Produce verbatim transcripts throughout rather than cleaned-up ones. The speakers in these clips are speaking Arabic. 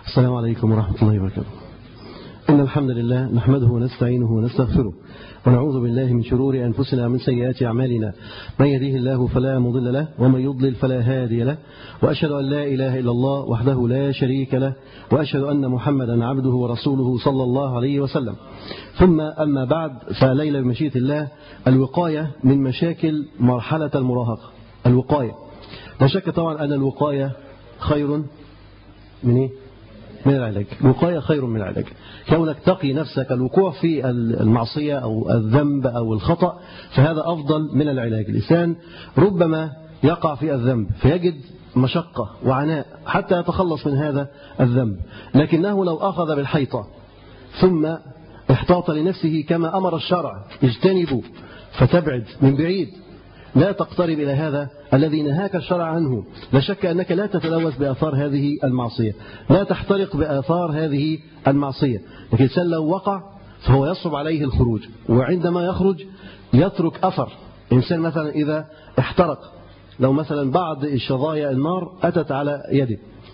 السلام عليكم ورحمة الله وبركاته. إن الحمد لله نحمده ونستعينه ونستغفره ونعوذ بالله من شرور أنفسنا ومن سيئات أعمالنا. من يهديه الله فلا مضل له ومن يضلل فلا هادي له، وأشهد أن لا إله إلا الله وحده لا شريك له، وأشهد أن محمدا عبده ورسوله صلى الله عليه وسلم. ثم أما بعد، فليلة بمشيئة الله الوقاية من مشاكل مرحلة المراهقة. الوقاية لا شك طبعا أن الوقاية خير من إيه؟ من العلاج. الوقاية خير من العلاج. كونك تقي نفسك الوقوع في المعصية أو الذنب أو الخطأ فهذا أفضل من العلاج. الإنسان ربما يقع في الذنب فيجد مشقة وعناء حتى يتخلص من هذا الذنب، لكنه لو أخذ بالحيطة ثم احتاط لنفسه كما أمر الشرع، اجتنبوا فتبعد من بعيد، لا تقترب إلى هذا الذي نهاك الشرع عنه. لا شك أنك لا تتلوث بآثار هذه المعصية، لا تحترق بآثار هذه المعصية. لكن الإنسان لو وقع فهو يصعب عليه الخروج، وعندما يخرج يترك أثر. الإنسان مثلا إذا احترق، لو مثلا بعض الشظايا النار أتت على يده،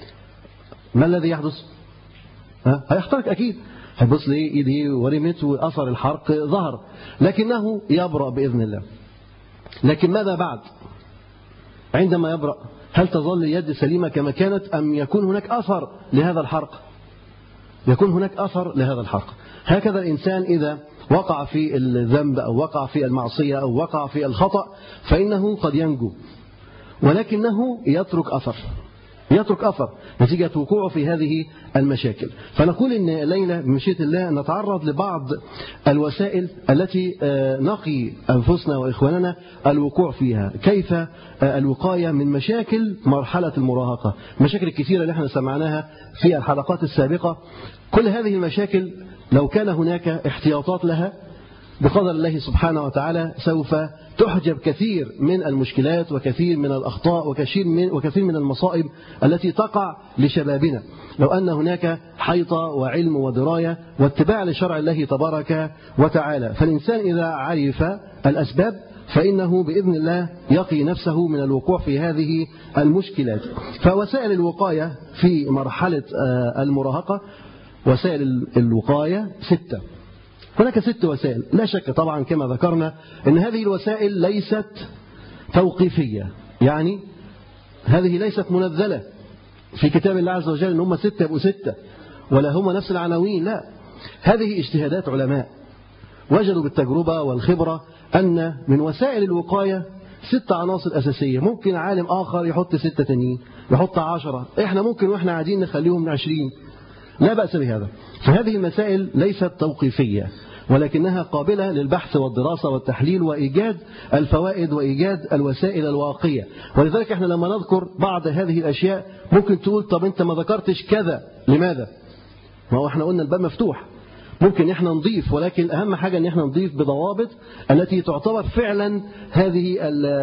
ما الذي يحدث؟ ها؟ هيحترق أكيد، هيبص لي إيديه ورمت وأثر الحرق ظهر، لكنه يبرأ بإذن الله. لكن ماذا بعد؟ عندما يبرأ هل تظل اليد سليمة كما كانت أم يكون هناك أثر لهذا الحرق؟ يكون هناك أثر لهذا الحرق. هكذا الإنسان إذا وقع في الذنب أو وقع في المعصية أو وقع في الخطأ فإنه قد ينجو، ولكنه يترك أثر يترك أثر نتيجة وقوعه في هذه المشاكل. فنقول إن ليلة بمشيئة الله نتعرض لبعض الوسائل التي نقي أنفسنا وإخواننا الوقوع فيها. كيف الوقاية من مشاكل مرحلة المراهقة، المشاكل الكثيرة اللي احنا سمعناها في الحلقات السابقة. كل هذه المشاكل لو كان هناك احتياطات لها بقدر الله سبحانه وتعالى سوف تحجب كثير من المشكلات وكثير من الأخطاء وكثير من, وكثير من المصائب التي تقع لشبابنا، لو أن هناك حيطة وعلم ودراية واتباع لشرع الله تبارك وتعالى. فالإنسان إذا عرف الأسباب فإنه بإذن الله يقي نفسه من الوقوع في هذه المشكلات. فوسائل الوقاية في مرحلة المراهقة، وسائل الوقاية ستة. هناك ست وسائل، لا شك طبعا كما ذكرنا أن هذه الوسائل ليست توقيفية، يعني هذه ليست منزلة في كتاب الله عز وجل أن هم ستة يبقوا ستة ولا هم نفس العناوين، لا، هذه اجتهادات علماء وجدوا بالتجربة والخبرة أن من وسائل الوقاية ست عناصر أساسية. ممكن عالم آخر يحط ستة تانيين، يحط عشرة، إحنا ممكن وإحنا قاعدين نخليهم عشرين، لا بأس بهذا. فهذه المسائل ليست توقيفية ولكنها قابلة للبحث والدراسة والتحليل وإيجاد الفوائد وإيجاد الوسائل الواقية. ولذلك احنا لما نذكر بعض هذه الأشياء ممكن تقول طب انت ما ذكرتش كذا، لماذا؟ ما هو احنا قلنا الباب مفتوح، ممكن احنا نضيف، ولكن أهم حاجة ان احنا نضيف بضوابط التي تعتبر فعلا هذه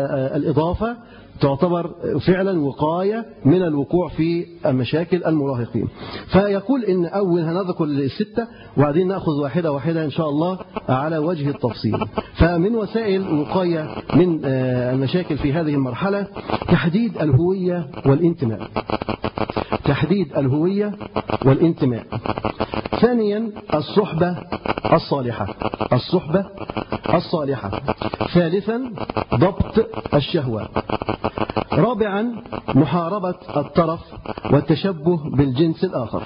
الإضافة تعتبر فعلا وقاية من الوقوع في مشاكل المراهقين. فيقول إن أول هنذكر الستة وبعدين نأخذ واحدة واحدة إن شاء الله على وجه التفصيل. فمن وسائل الوقاية من المشاكل في هذه المرحلة تحديد الهوية والانتماء. تحديد الهوية والانتماء. ثانيا الصحبة الصالحة. الصحبة الصالحة. ثالثا ضبط الشهوة. رابعا محاربة الطرف والتشبه بالجنس الآخر.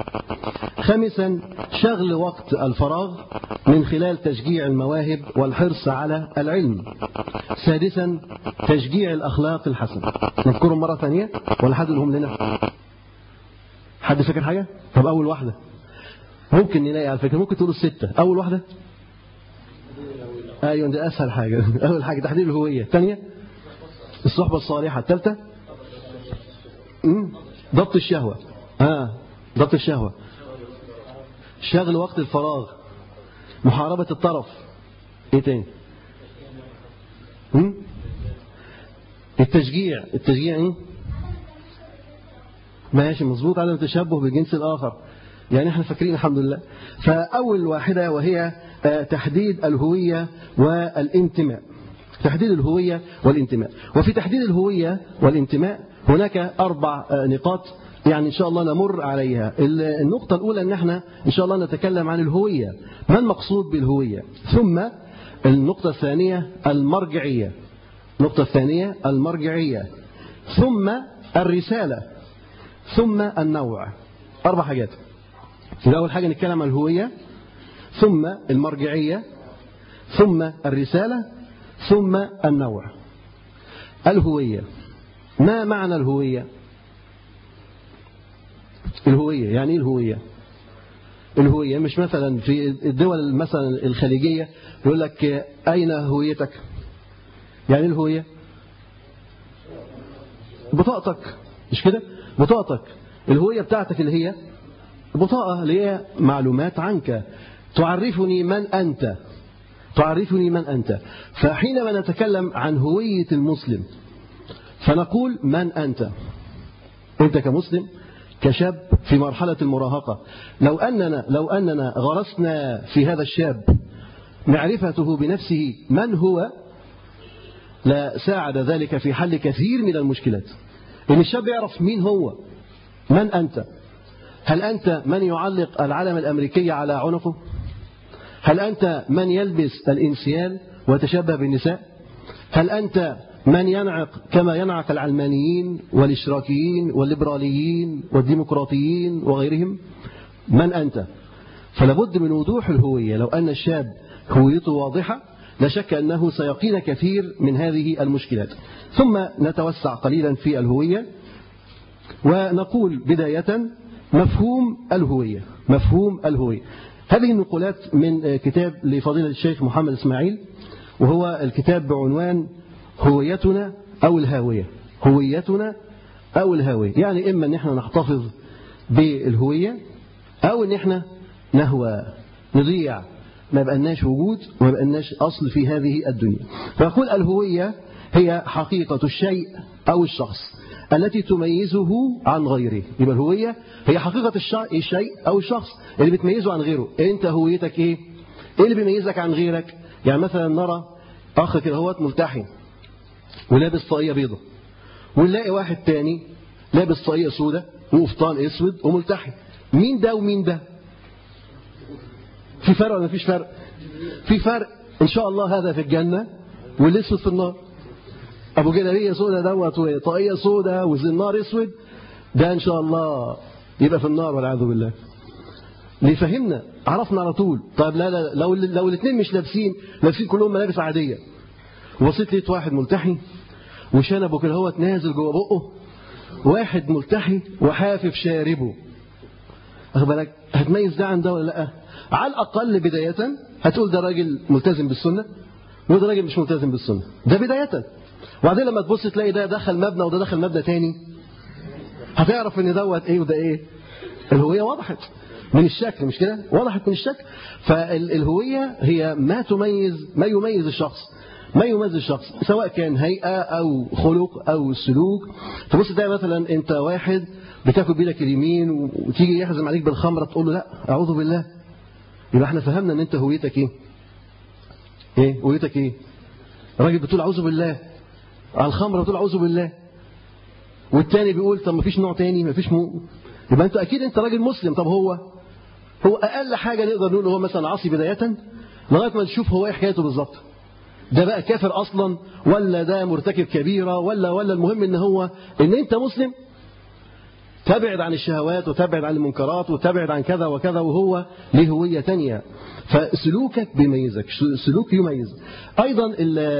خامسا شغل وقت الفراغ من خلال تشجيع المواهب والحرص على العلم. سادسا تشجيع الأخلاق الحسنة. نذكرهم مرة ثانية ولا حد لهم لنا؟ حد فاكر حاجة؟ طب أول واحدة ممكن نلاقي على فكرة، ممكن تقولوا الستة. أول واحدة أيوة دي أسهل حاجة. أول حاجة تحديد الهوية. الثانية الصحبة الصالحة. الثالثة ضبط الشهوة. آه ضبط الشهوة. شغل وقت الفراغ. محاربة الطرف. ايه تاني؟ التشجيع. التشجيع ايه؟ ماشي مظبوط، على التشبه بالجنس الآخر، يعني احنا فاكرين الحمد لله. فأول واحدة وهي تحديد الهوية والانتماء. تحديد الهوية والانتماء. وفي تحديد الهوية والانتماء هناك أربع نقاط يعني إن شاء الله نمر عليها. النقطة الأولى أن احنا إن شاء الله نتكلم عن الهوية، ما المقصود بالهوية، ثم النقطة الثانية المرجعية، النقطة الثانية المرجعية، ثم الرسالة، ثم النوع. أربع حاجات. أول حاجة نتكلم عن الهوية، ثم المرجعية، ثم الرسالة، ثم النوع. الهوية، ما معنى الهوية؟ الهوية يعني ايه الهوية؟ الهوية مش مثلا في الدول مثلا الخليجية يقول لك أين هويتك؟ يعني الهوية بطاقتك، مش كده؟ بطاقتك، الهوية بتاعتك اللي هي بطاقة، اللي هي معلومات عنك تعرفني من أنت، تعرفني من أنت. فحينما نتكلم عن هوية المسلم فنقول من أنت. أنت كمسلم، كشاب في مرحلة المراهقة، لو أننا لو أننا غرسنا في هذا الشاب معرفته بنفسه من هو، لا ساعد ذلك في حل كثير من المشكلات. إن الشاب يعرف مين هو، من أنت. هل أنت من يعلق العلم الأمريكي على عنقه؟ هل أنت من يلبس الإنسيال ويتشبه بالنساء؟ هل أنت من ينعق كما ينعق العلمانيين والاشتراكيين والليبراليين والديمقراطيين وغيرهم؟ من أنت؟ فلابد من وضوح الهوية. لو أن الشاب هويته واضحة لا شك أنه سيقينا كثير من هذه المشكلات. ثم نتوسع قليلا في الهوية ونقول بداية مفهوم الهوية. مفهوم الهوية، هذه النقولات من كتاب لفضيلة الشيخ محمد إسماعيل، وهو الكتاب بعنوان هويتنا أو الهاوية. هويتنا أو الهاوية، يعني إما أن احنا نحتفظ بالهوية أو أن احنا نهوى، نضيع، ما يبقناش وجود وما يبقناش أصل في هذه الدنيا. فأقول الهوية هي حقيقة الشيء أو الشخص التي تميزه عن غيره. يبقى الهوية هي حقيقة الشيء أو الشخص اللي بتميزه عن غيره. أنت هويتك إيه؟ إيه اللي بيميزك عن غيرك؟ يعني مثلا نرى أخ كده هو ملتحي ولابس طاقية بيضة، ونلاقي واحد تاني لابس طاقية سودة وقفطان اسود وملتحي. مين ده ومين ده؟ في فرق ولا مفيش فرق؟ في فرق إن شاء الله. هذا في الجنة والاسود في النار. أبو جلابية سودة دوت وطاقية سودة وزنار اسود، ده إن شاء الله يبقى في النار والعياذ بالله. ليه؟ فهمنا، عرفنا على طول. طيب لا لا لو لو الاثنين مش لابسين، لابسين كلهم ملابس عادية، وبصيت لقيت واحد ملتحي وشنبه كده هو نازل جوه بقه، واحد ملتحي وحافف شاربه، واخد بالك؟ هتميز ده عن ده ولا لا؟ على الأقل بداية هتقول ده راجل ملتزم بالسنة وده راجل مش ملتزم بالسنة، ده بداية. وبعدين لما تبص تلاقي ده دخل مبنى وده دخل مبنى تاني، هتعرف ان دوت ايه وده ايه. الهوية وضحت من الشكل، مش كده؟ وضحت من الشكل. فالهوية هي ما تميز، ما يميز الشخص، ما يميز الشخص سواء كان هيئة أو خلق أو سلوك. تبص تلاقي مثلا أنت واحد بتاكل بيدك اليمين وتيجي يحزم عليك بالخمرة تقول له لا أعوذ بالله. يبقى احنا فهمنا أن أنت هويتك إيه؟ إيه هويتك إيه؟ راجل بتقول أعوذ بالله على الخمرة، بتقول أعوذ بالله، والتاني بيقول طب ما فيش نوع تاني، ما فيش مو. يبقى أنت أكيد أنت راجل مسلم. طب هو هو أقل حاجة نقدر نقول هو مثلا عاصي بداية لغاية ما نشوف هو إيه حكايته بالظبط. ده بقى كافر أصلا ولا ده مرتكب كبيرة ولا ولا المهم إن هو إن أنت مسلم تبعد عن الشهوات وتبعد عن المنكرات وتبعد عن كذا وكذا، وهو له هوية تانية. فسلوكك بيميزك، سلوك يميز. أيضا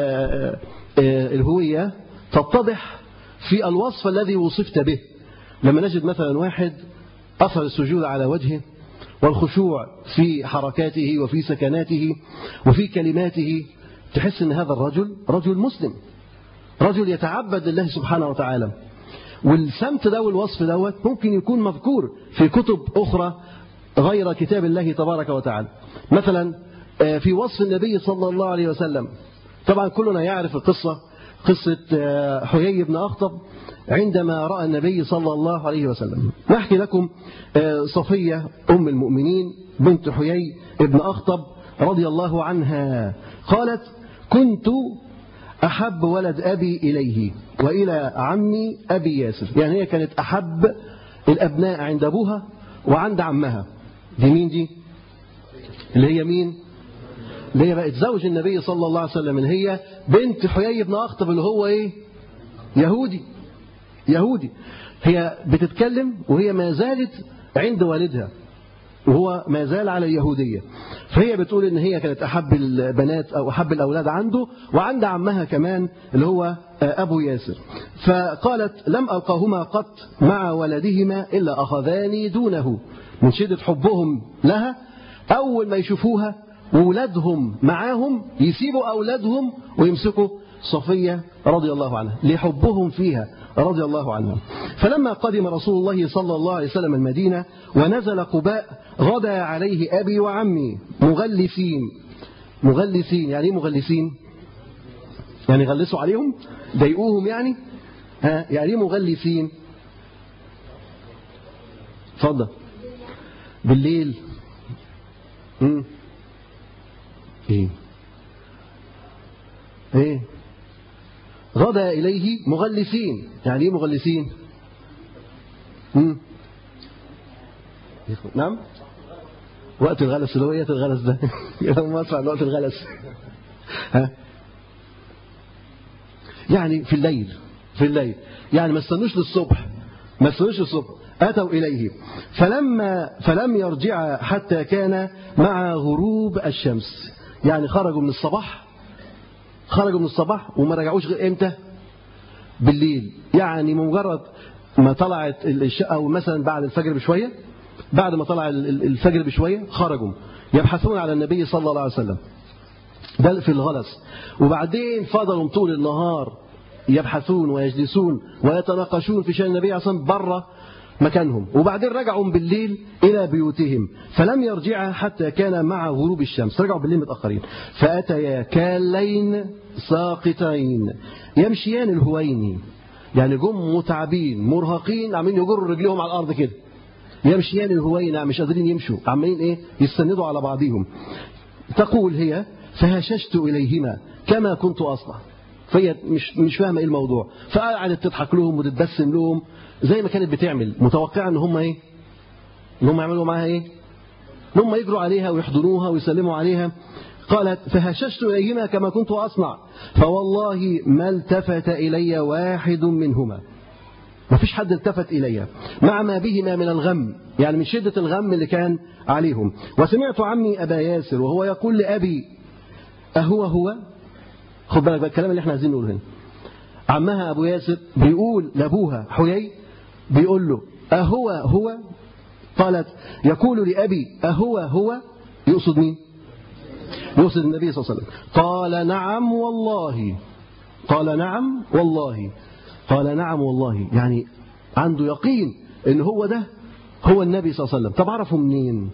الهوية تتضح في الوصف الذي وصفت به. لما نجد مثلا واحد أثر السجود على وجهه والخشوع في حركاته وفي سكناته وفي كلماته، تحس ان هذا الرجل رجل مسلم، رجل يتعبد لله سبحانه وتعالى. والسمت ده والوصف دوت ممكن يكون مذكور في كتب أخرى غير كتاب الله تبارك وتعالى. مثلا في وصف النبي صلى الله عليه وسلم، طبعا كلنا يعرف القصة، قصة حيي بن أخطب عندما رأى النبي صلى الله عليه وسلم. نحكي لكم صفية أم المؤمنين بنت حيي بن أخطب رضي الله عنها قالت: كنت أحب ولد أبي إليه وإلى عمي أبي ياسر. يعني هي كانت أحب الأبناء عند أبوها وعند عمها. دي مين دي؟ اللي هي مين؟ اللي هي بقت زوج النبي صلى الله عليه وسلم، اللي هي بنت حيي بن أخطب اللي هو إيه؟ يهودي يهودي. هي بتتكلم وهي ما زالت عند والدها وهو ما زال على اليهودية، فهي بتقول إن هي كانت أحب البنات أو أحب الأولاد عنده وعند عمها كمان اللي هو أبو ياسر. فقالت لم ألقاهما قط مع ولدهما إلا أخذاني دونه، من شدة حبهم لها أول ما يشوفوها وولادهم معاهم يسيبوا أولادهم ويمسكوا صفية رضي الله عنها لحبهم فيها رضي الله عنها. فلما قدم رسول الله صلى الله عليه وسلم المدينة ونزل قباء غدا عليه أبي وعمي مغلسين. مغلسين يعني ايه مغلسين؟ يعني غلسوا عليهم، ضايقوهم يعني. ها يعني ايه مغلسين؟ اتفضل. بالليل. امم ايه ايه غدا إليه مغلسين. يعني ايه مغلسين؟ امم نعم وقت الغلس. اللي هو ايه الغلس ده؟ ما اسمع وقت الغلس. ها يعني في الليل. في الليل يعني ما استنوش للصبح، ما استنوش للصبح، أتوا إليه. فلما فلم يرجع حتى كان مع غروب الشمس. يعني خرجوا من الصباح خرجوا من الصباح وما رجعوش غير امتى؟ بالليل. يعني مجرد ما طلعت الشقة أو مثلا بعد الفجر بشوية، بعد ما طلع الفجر بشوية خرجوا يبحثون على النبي صلى الله عليه وسلم ده في الغلس. وبعدين فضلوا طول النهار يبحثون ويجلسون ويتناقشون في شأن النبي عليه الصلاة والسلام بره مكانهم. وبعدين رجعوا بالليل إلى بيوتهم فلم يرجع حتى كان مع غروب الشمس. رجعوا بالليل متأخرين. فأتيا كالين ساقطين يمشيان الهوين. يعني جم متعبين مرهقين عمالين يجروا رجليهم على الأرض كده. يمشيان الهوين مش قادرين يمشوا، عمالين إيه يستندوا على بعضهم. تقول هي فهششت إليهما كما كنت أصنع. فهي مش مش فاهمه ايه الموضوع، فقعدت تضحك لهم وتتبسم لهم زي ما كانت بتعمل، متوقعه ان هم ايه؟ ان هم يعملوا معاها ايه؟ ان هم يجروا عليها ويحضنوها ويسلموا عليها. قالت فهششت اليهما كما كنت اصنع فوالله ما التفت الي واحد منهما. ما فيش حد التفت الي مع ما بهما من الغم، يعني من شده الغم اللي كان عليهم. وسمعت عمي ابا ياسر وهو يقول لابي اهو هو. خد بالك بقى الكلام اللي احنا عايزين نقوله هنا. عمها ابو ياسر بيقول لابوها حيي، بيقول له اهو هو؟ قالت يقول لابي اهو هو؟ يقصد مين؟ يقصد النبي صلى الله عليه وسلم. قال نعم والله. قال نعم والله. قال نعم والله يعني عنده يقين ان هو ده هو النبي صلى الله عليه وسلم. طب عرفه منين؟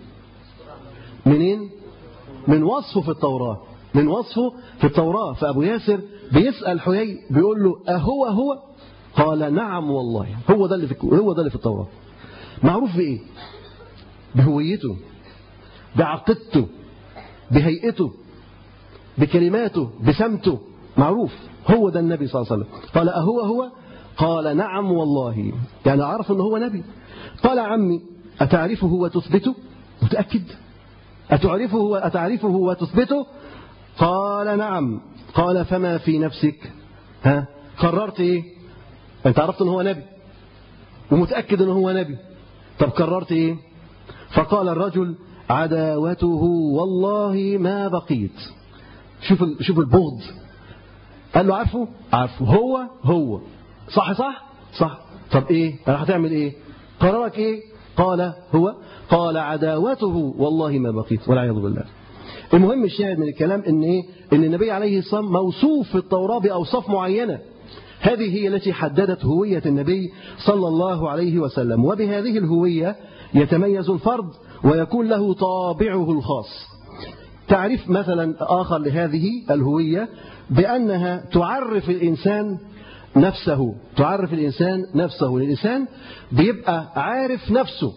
منين؟ من وصفه في التوراة. من وصفه في التوراة. فأبو ياسر بيسأل حيي بيقول له أهو هو؟ قال نعم والله هو ده اللي في هو ده اللي في التوراة. معروف بإيه؟ بهويته، بعقيدته، بهيئته، بكلماته، بسمته. معروف هو ده النبي صلى الله عليه وسلم. قال أهو هو؟ قال نعم والله يعني عرف أنه هو نبي. قال عمي أتعرفه وتثبته؟ متأكد؟ أتعرفه وأتعرفه وتثبته؟ قال نعم. قال فما في نفسك؟ ها قررت ايه؟ انت عرفت ان هو نبي ومتأكد ان هو نبي، طب قررت ايه؟ فقال الرجل عداوته والله ما بقيت. شوف شوف البغض. قال له عارفه؟ عارفه. هو هو صح صح صح. طب ايه انا هتعمل ايه؟ قرارك ايه؟ قال هو. قال عداوته والله ما بقيت والعياذ بالله. المهم الشاهد من الكلام ان ايه؟ ان النبي عليه الصلاه والسلام موصوف في التوراة باوصاف معينه، هذه هي التي حددت هوية النبي صلى الله عليه وسلم. وبهذه الهوية يتميز الفرد ويكون له طابعه الخاص. تعريف مثلا آخر لهذه الهوية بأنها تعرف الإنسان نفسه. تعرف الإنسان نفسه. الإنسان بيبقى عارف نفسه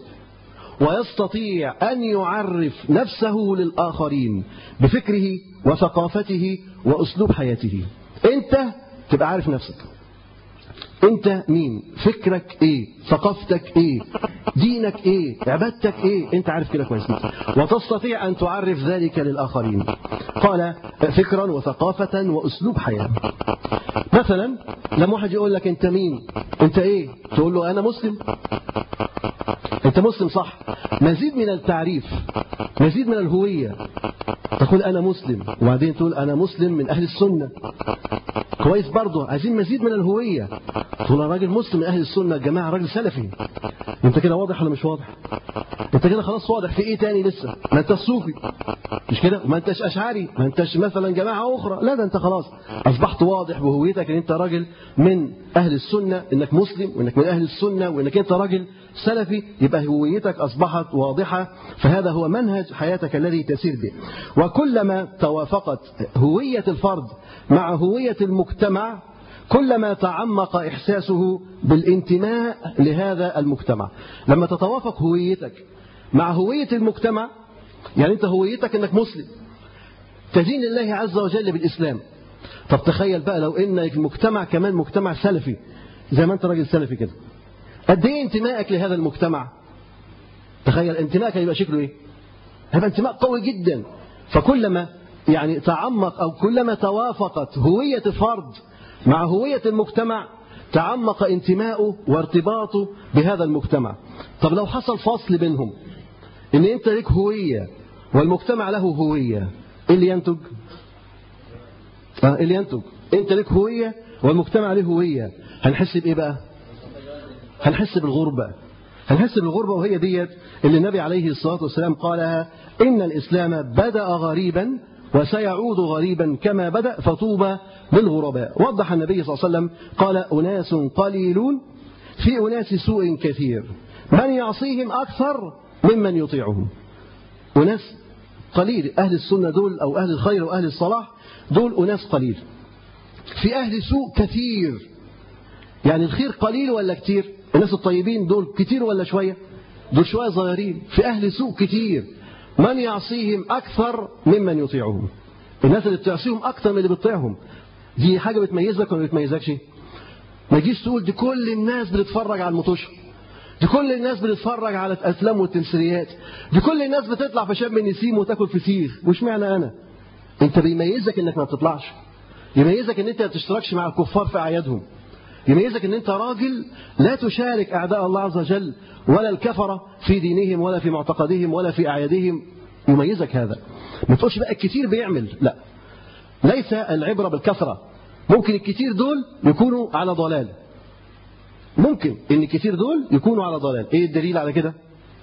ويستطيع أن يعرف نفسه للآخرين بفكره وثقافته وأسلوب حياته. أنت تبقى عارف نفسك، انت مين، فكرك ايه، ثقافتك ايه، دينك ايه، عبادتك ايه، انت عارف كده كويس وتستطيع ان تعرف ذلك للاخرين. قال فكرا وثقافة واسلوب حياة. مثلا لما واحد يقول لك انت مين، انت ايه، تقول له انا مسلم. انت مسلم صح، مزيد من التعريف، مزيد من الهوية. تقول انا مسلم وبعدين تقول انا مسلم من اهل السنة، كويس برضه، عايزين مزيد من الهوية. تقول انا راجل مسلم من اهل السنة، الجماعة راجل سلفي. انت كده واضح ولا مش واضح؟ انت كده خلاص واضح. في ايه تاني لسه؟ ما انت صوفي مش كده، ما انتش اشعري، ما انتش مثلا جماعة اخرى، لا ده انت خلاص اصبحت واضح بهويتك ان انت راجل من اهل السنة، انك مسلم وانك من اهل السنة وانك انت راجل سلفي. يبقى هويتك اصبحت واضحة، فهذا هو منهج حياتك الذي تسير به. وكلما توافقت هوية الفرد مع هوية المجتمع كلما تعمق إحساسه بالانتماء لهذا المجتمع. لما تتوافق هويتك مع هوية المجتمع، يعني أنت هويتك أنك مسلم تدين لله عز وجل بالإسلام. طب تخيل بقى لو أن المجتمع كمان مجتمع سلفي زي ما أنت راجل سلفي كده، قد إيه انتمائك لهذا المجتمع؟ تخيل انتمائك هيبقى شكله إيه؟ هيبقى انتماء قوي جدا. فكلما يعني تعمق أو كلما توافقت هوية الفرد مع هوية المجتمع تعمق انتماؤه وارتباطه بهذا المجتمع. طب لو حصل فصل بينهم، ان انت لك هوية والمجتمع له هوية، ايه اللي ينتج؟ اه اللي ينتج انت لك هوية والمجتمع له هوية، هنحس بايه بقى؟ هنحس بالغربة. هنحس بالغربة، وهي ديت اللي النبي عليه الصلاة والسلام قالها: إن الإسلام بدأ غريبا وسيعود غريبا كما بدأ فطوبى للغرباء. وضح النبي صلى الله عليه وسلم قال: أناس قليلون في أناس سوء كثير من يعصيهم أكثر ممن يطيعهم. أناس قليل، أهل السنة دول أو أهل الخير وأهل الصلاح دول أناس قليل، في أهل سوء كثير. يعني الخير قليل ولا كتير؟ الناس الطيبين دول كتير ولا شوية؟ دول شوية صغيرين. في أهل سوء كتير من يعصيهم أكثر ممن يطيعهم. الناس اللي بتعصيهم أكثر من اللي بتطيعهم، دي حاجة بتميزك ولا بتميزكش؟ ما تجيش تقول دي كل الناس بتتفرج على المطوشة، دي كل الناس بتتفرج على الأفلام والتمثيليات، دي كل الناس بتطلع في شم النسيم وتاكل فسيخ، وش معنى أنا؟ أنت بيميزك إنك ما بتطلعش، يميزك إن أنت ما بتشتركش مع الكفار في أعيادهم، يميزك ان انت راجل لا تشارك اعداء الله عز وجل ولا الكفرة في دينهم ولا في معتقدهم ولا في اعيادهم. يميزك هذا. ما تقولش بقى الكتير بيعمل، لا، ليس العبرة بالكثرة. ممكن الكتير دول يكونوا على ضلال، ممكن ان الكتير دول يكونوا على ضلال. ايه الدليل على كده؟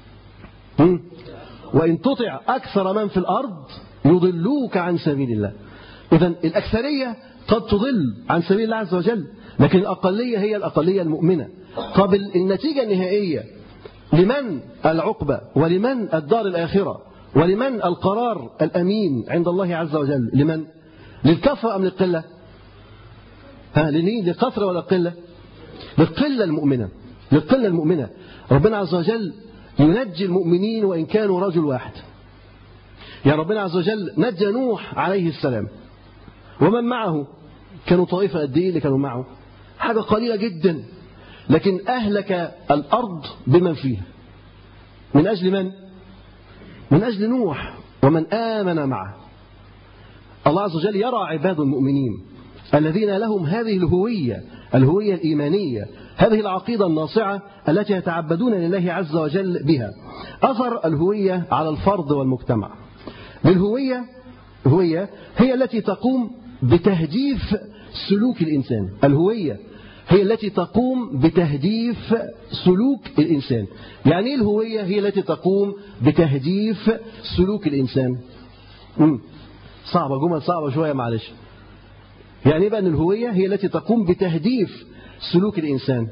وان تطع اكثر من في الارض يضلوك عن سبيل الله. اذا الاكثرية قد تضل عن سبيل الله عز وجل، لكن الأقلية هي الأقلية المؤمنة. طب النتيجة النهائية لمن العقبة ولمن الدار الآخرة ولمن القرار الأمين عند الله عز وجل؟ لمن؟ للكثرة أم للقلة؟ ها لمين؟ للكثرة ولا القلة؟ للقلة المؤمنة، للقلة المؤمنة. ربنا عز وجل ينجي المؤمنين وإن كانوا رجل واحد. يعني ربنا عز وجل نجى نوح عليه السلام ومن معه، كانوا طائفة قد ايه اللي كانوا معه؟ حاجة قليلة جدا، لكن أهلك الأرض بمن فيها. من أجل من؟ من أجل نوح ومن آمن معه. الله عز وجل يرى عباد المؤمنين الذين لهم هذه الهوية، الهوية الإيمانية، هذه العقيدة الناصعة التي يتعبدون لله عز وجل بها. أثر الهوية على الفرد والمجتمع. للهوية هوية هي التي تقوم بتهديف سلوك الإنسان. الهوية هي التي تقوم بتهديف سلوك الإنسان. يعني ايه الهوية هي التي تقوم بتهديف سلوك الإنسان؟ مم. صعبة، جمل صعبة شوية معلش. يعني ايه بقى ان الهوية هي التي تقوم بتهديف سلوك الإنسان؟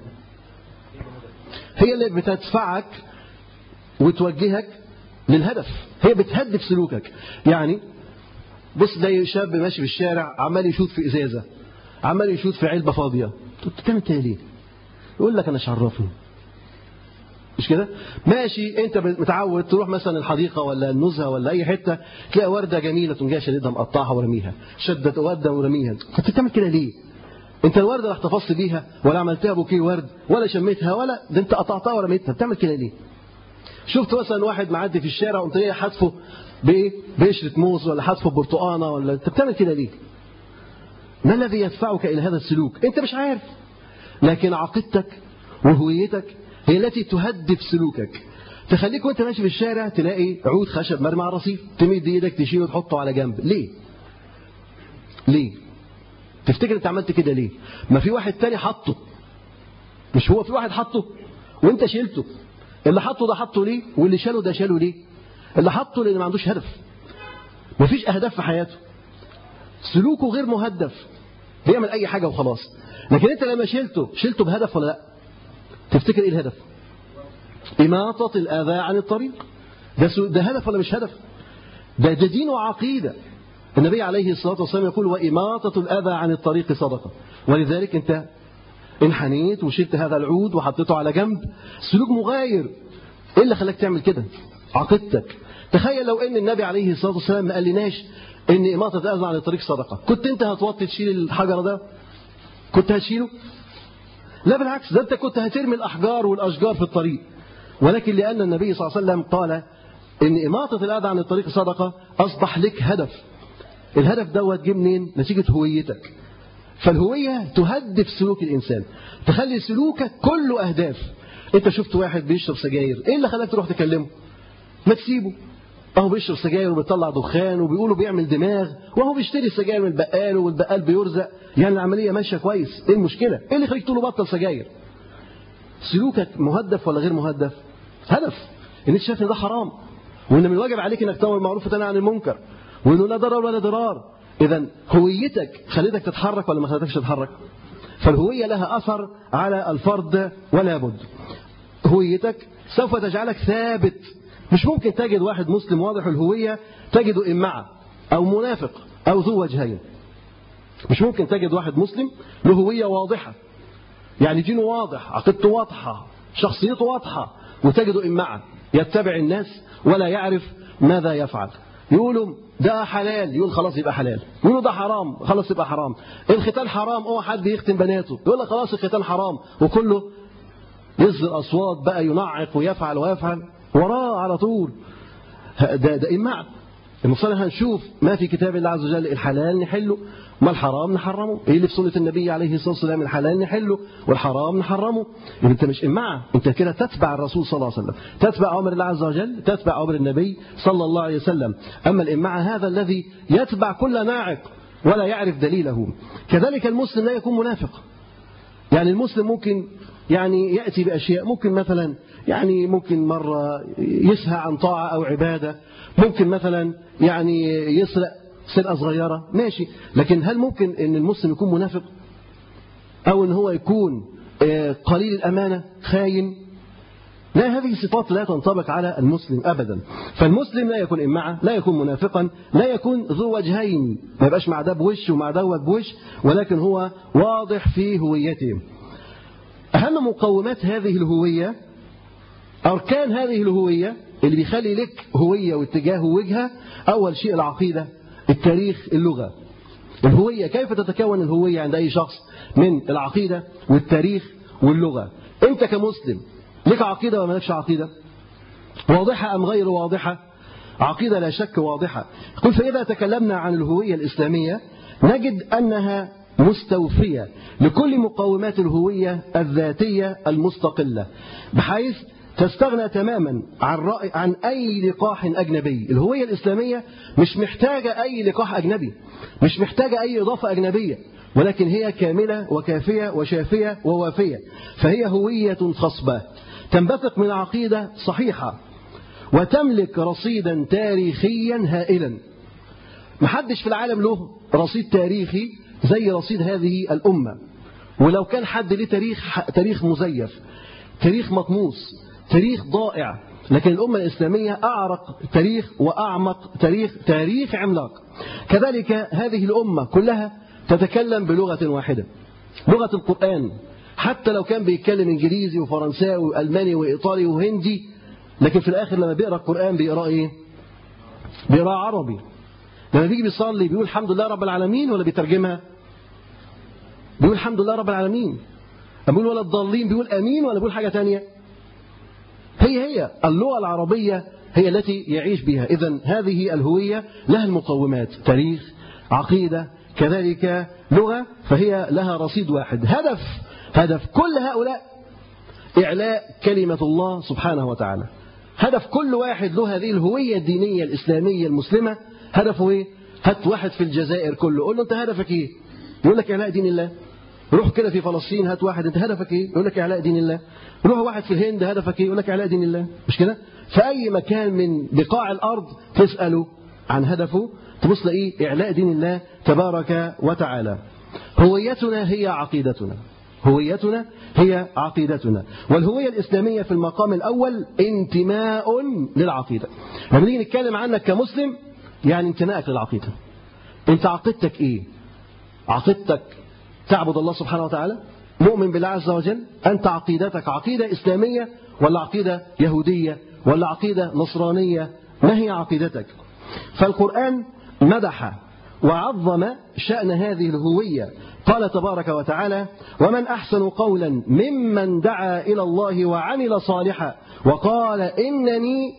هي اللي بتدفعك وتوجهك للهدف، هي بتهدف سلوكك. يعني بص زي شاب ماشي في الشارع عمال يشوط في ازازه، عمال يشوط في علبه فاضيه، انت بتعمل كده ليه؟ يقول لك انا مش عرفني، مش كده؟ ماشي انت متعود تروح مثلا الحديقه ولا النزهه ولا اي حته تلاقي ورده جميله تقوم جاي شديدها مقطعها ورميها، شدت ورده ورميها، انت بتعمل كده ليه؟ انت الوردة لا احتفظت بيها ولا عملتها بوكيه ورد ولا شميتها ولا ده انت قطعتها ولا رميتها. بتعمل كده ليه؟ شفت مثلا واحد معدي في الشارع وانت ايه حاتفه بايه؟ بقشره موز ولا حاتفه برتقانه ولا انت بتعمل كده ليه؟ ما الذي يدفعك الى هذا السلوك؟ انت مش عارف. لكن عقيدتك وهويتك هي التي تهدف سلوكك. تخليك وانت ماشي في الشارع تلاقي عود خشب مرمي على الرصيف، تمد ايدك تشيله وتحطه على جنب. ليه؟ ليه؟ تفتكر انت عملت كده ليه؟ ما في واحد تاني حطه. مش هو في واحد حطه وانت شيلته. اللي حطه ده حطه ليه؟ واللي شاله ده شاله ليه؟ اللي حطه لان ما عندوش هدف. ما فيش اهداف في حياته. سلوكه غير مهدف. بيعمل اي حاجه وخلاص. لكن انت لما شيلته شيلته بهدف ولا لا؟ تفتكر ايه الهدف؟ إماطة الأذى عن الطريق. ده, ده هدف ولا مش هدف؟ ده, ده دين وعقيدة. النبي عليه الصلاة والسلام يقول وإماطة الأذى عن الطريق صدقة. ولذلك أنت انحنيت وشلت هذا العود وحطيته على جنب. سلوك مغاير. إيه اللي خلاك تعمل كده؟ عقيدتك. تخيل لو أن النبي عليه الصلاة والسلام ما قالناش أن إماطة الأذى عن الطريق صدقة، كنت أنت هتوطي تشيل الحجر ده؟ كنت هتشيله؟ لا بالعكس، ده أنت كنت هترمي الأحجار والأشجار في الطريق. ولكن لأن النبي صلى الله عليه وسلم قال إن إماطة الأذى عن الطريق صدقة، أصبح لك هدف. الهدف دوت جه منين؟ نتيجة هويتك. فالهوية تهدف سلوك الإنسان، تخلي سلوكك كله أهداف. أنت شفت واحد بيشرب سجاير، إيه اللي خلاك تروح تكلمه؟ ما تسيبه. أهو بيشرب سجاير وبيطلع دخان وبيقولوا بيعمل دماغ، وهو بيشتري السجاير من البقال والبقال بيرزق، يعني العملية ماشية كويس. إيه المشكلة؟ إيه اللي خليك تقول له بطل سجاير؟ سلوكك مهدف ولا غير مهدف؟ هدف. ان انت شايف ان ده حرام، وان من الواجب عليك انك تأمر بالمعروف وتنهى عن المنكر، وانه لا ضرر ولا ضرار. اذا هويتك خلتك تتحرك ولا ما خلتكش تتحرك؟ فالهوية لها اثر على الفرد ولا بد. هويتك سوف تجعلك ثابت. مش ممكن تجد واحد مسلم واضح الهوية تجده إمعة أو منافق أو ذو وجهين. مش ممكن تجد واحد مسلم له هوية واضحة، يعني دينه واضح، عقيدته واضحة، شخصيته واضحة، وتجده إمعة يتبع الناس ولا يعرف ماذا يفعل. يقولوا ده حلال، يقول خلاص يبقى حلال. يقولوا ده حرام، خلاص يبقى حرام. الختان حرام، هو حد يختن بناته يقول لك خلاص الختان حرام، وكله يصدر أصوات بقى ينعق ويفعل ويفعل وراه على طول. ده ده إمعة. المصالح هنشوف ما في كتاب الله عز وجل الحلال نحله، ما الحرام نحرمه. ايه اللي في سنة النبي عليه الصلاة والسلام الحلال نحله والحرام نحرمه. يعني انت مش إمعة، انت كده تتبع الرسول صلى الله عليه وسلم، تتبع أمر الله عز وجل، تتبع أمر النبي صلى الله عليه وسلم. أما الإمعة هذا الذي يتبع كل ناعق ولا يعرف دليله. كذلك المسلم لا يكون منافق. يعني المسلم ممكن يعني يأتي بأشياء، ممكن مثلا يعني ممكن مرة يسهى عن طاعة أو عبادة، ممكن مثلا يعني يسرق سرقة صغيرة، ماشي. لكن هل ممكن أن المسلم يكون منافق؟ أو أن هو يكون قليل الأمانة، خاين؟ لا، هذه صفات لا تنطبق على المسلم أبدا. فالمسلم لا يكون إمعة، لا يكون منافقا، لا يكون ذو وجهين، ما يبقاش مع ده بوش ومع دوت بوش، ولكن هو واضح في هويته. أهم مقومات هذه الهوية، أركان هذه الهوية اللي بيخلي لك هوية واتجاه ووجهة، أول شيء العقيدة، التاريخ، اللغة. الهوية كيف تتكون الهوية عند أي شخص؟ من العقيدة والتاريخ واللغة. أنت كمسلم لك عقيدة ولا مالكش عقيدة؟ واضحة أم غير واضحة؟ عقيدة لا شك واضحة. قل فإذا تكلمنا عن الهوية الإسلامية نجد أنها مستوفية لكل مقومات الهوية الذاتية المستقلة، بحيث تستغنى تماما عن رأي عن أي لقاح أجنبي. الهوية الإسلامية مش محتاجة أي لقاح أجنبي، مش محتاجة أي إضافة أجنبية، ولكن هي كاملة وكافية وشافية ووافية. فهي هوية خصبة تنبثق من عقيدة صحيحة، وتملك رصيدا تاريخيا هائلا. محدش في العالم له رصيد تاريخي زي رصيد هذه الأمة. ولو كان حد له تاريخ، تاريخ مزيف، تاريخ مطموس، تاريخ ضائع، لكن الأمة الإسلامية أعرق تاريخ وأعمق تاريخ، تاريخ عملاق. كذلك هذه الأمة كلها تتكلم بلغة واحدة، لغة القرآن. حتى لو كان بيتكلم إنجليزي وفرنساوي وألماني وإيطالي وهندي، لكن في الآخر لما بيقرأ القرآن بيقرأ إيه؟ بيقرأ عربي. لما بيجي بيصلي بيقول الحمد لله رب العالمين ولا بيترجمها؟ بيقول الحمد لله رب العالمين؟ بيقول ولا الضالين بيقول امين ولا بيقول حاجه ثانيه؟ هي هي اللغه العربيه هي التي يعيش بها. اذا هذه الهويه لها المقومات، تاريخ، عقيده، كذلك لغه، فهي لها رصيد واحد. هدف هدف كل هؤلاء إعلاء كلمة الله سبحانه وتعالى. هدف كل واحد له هذه الهوية الدينية الإسلامية المسلمة هدفه إيه؟ هات واحد في الجزائر كله قول له أنت هدفك إيه؟ يقول لك إعلاء دين الله. روح كده في فلسطين هات واحد أنت هدفك إيه؟ يقول لك إعلاء دين الله. روح واحد في الهند هدفك إيه؟ يقول لك إعلاء دين الله. مش كده؟ في أي مكان من بقاع الأرض تسأله عن هدفه تبص لإيه؟ إعلاء دين الله تبارك وتعالى. هويتنا هي عقيدتنا، هويتنا هي عقيدتنا. والهوية الإسلامية في المقام الأول انتماء للعقيدة. لما نيجي نتكلم عنك كمسلم يعني انتمائك للعقيدة. انت عقيدتك ايه؟ عقيدتك تعبد الله سبحانه وتعالى؟ مؤمن بالله عز وجل؟ أنت عقيدتك عقيدة إسلامية ولا عقيدة يهودية ولا عقيدة نصرانية؟ ما هي عقيدتك؟ فالقرآن مدح وعظم شأن هذه الهوية. قال تبارك وتعالى ومن أحسن قولا ممن دعا إلى الله وعمل صالحا وقال إنني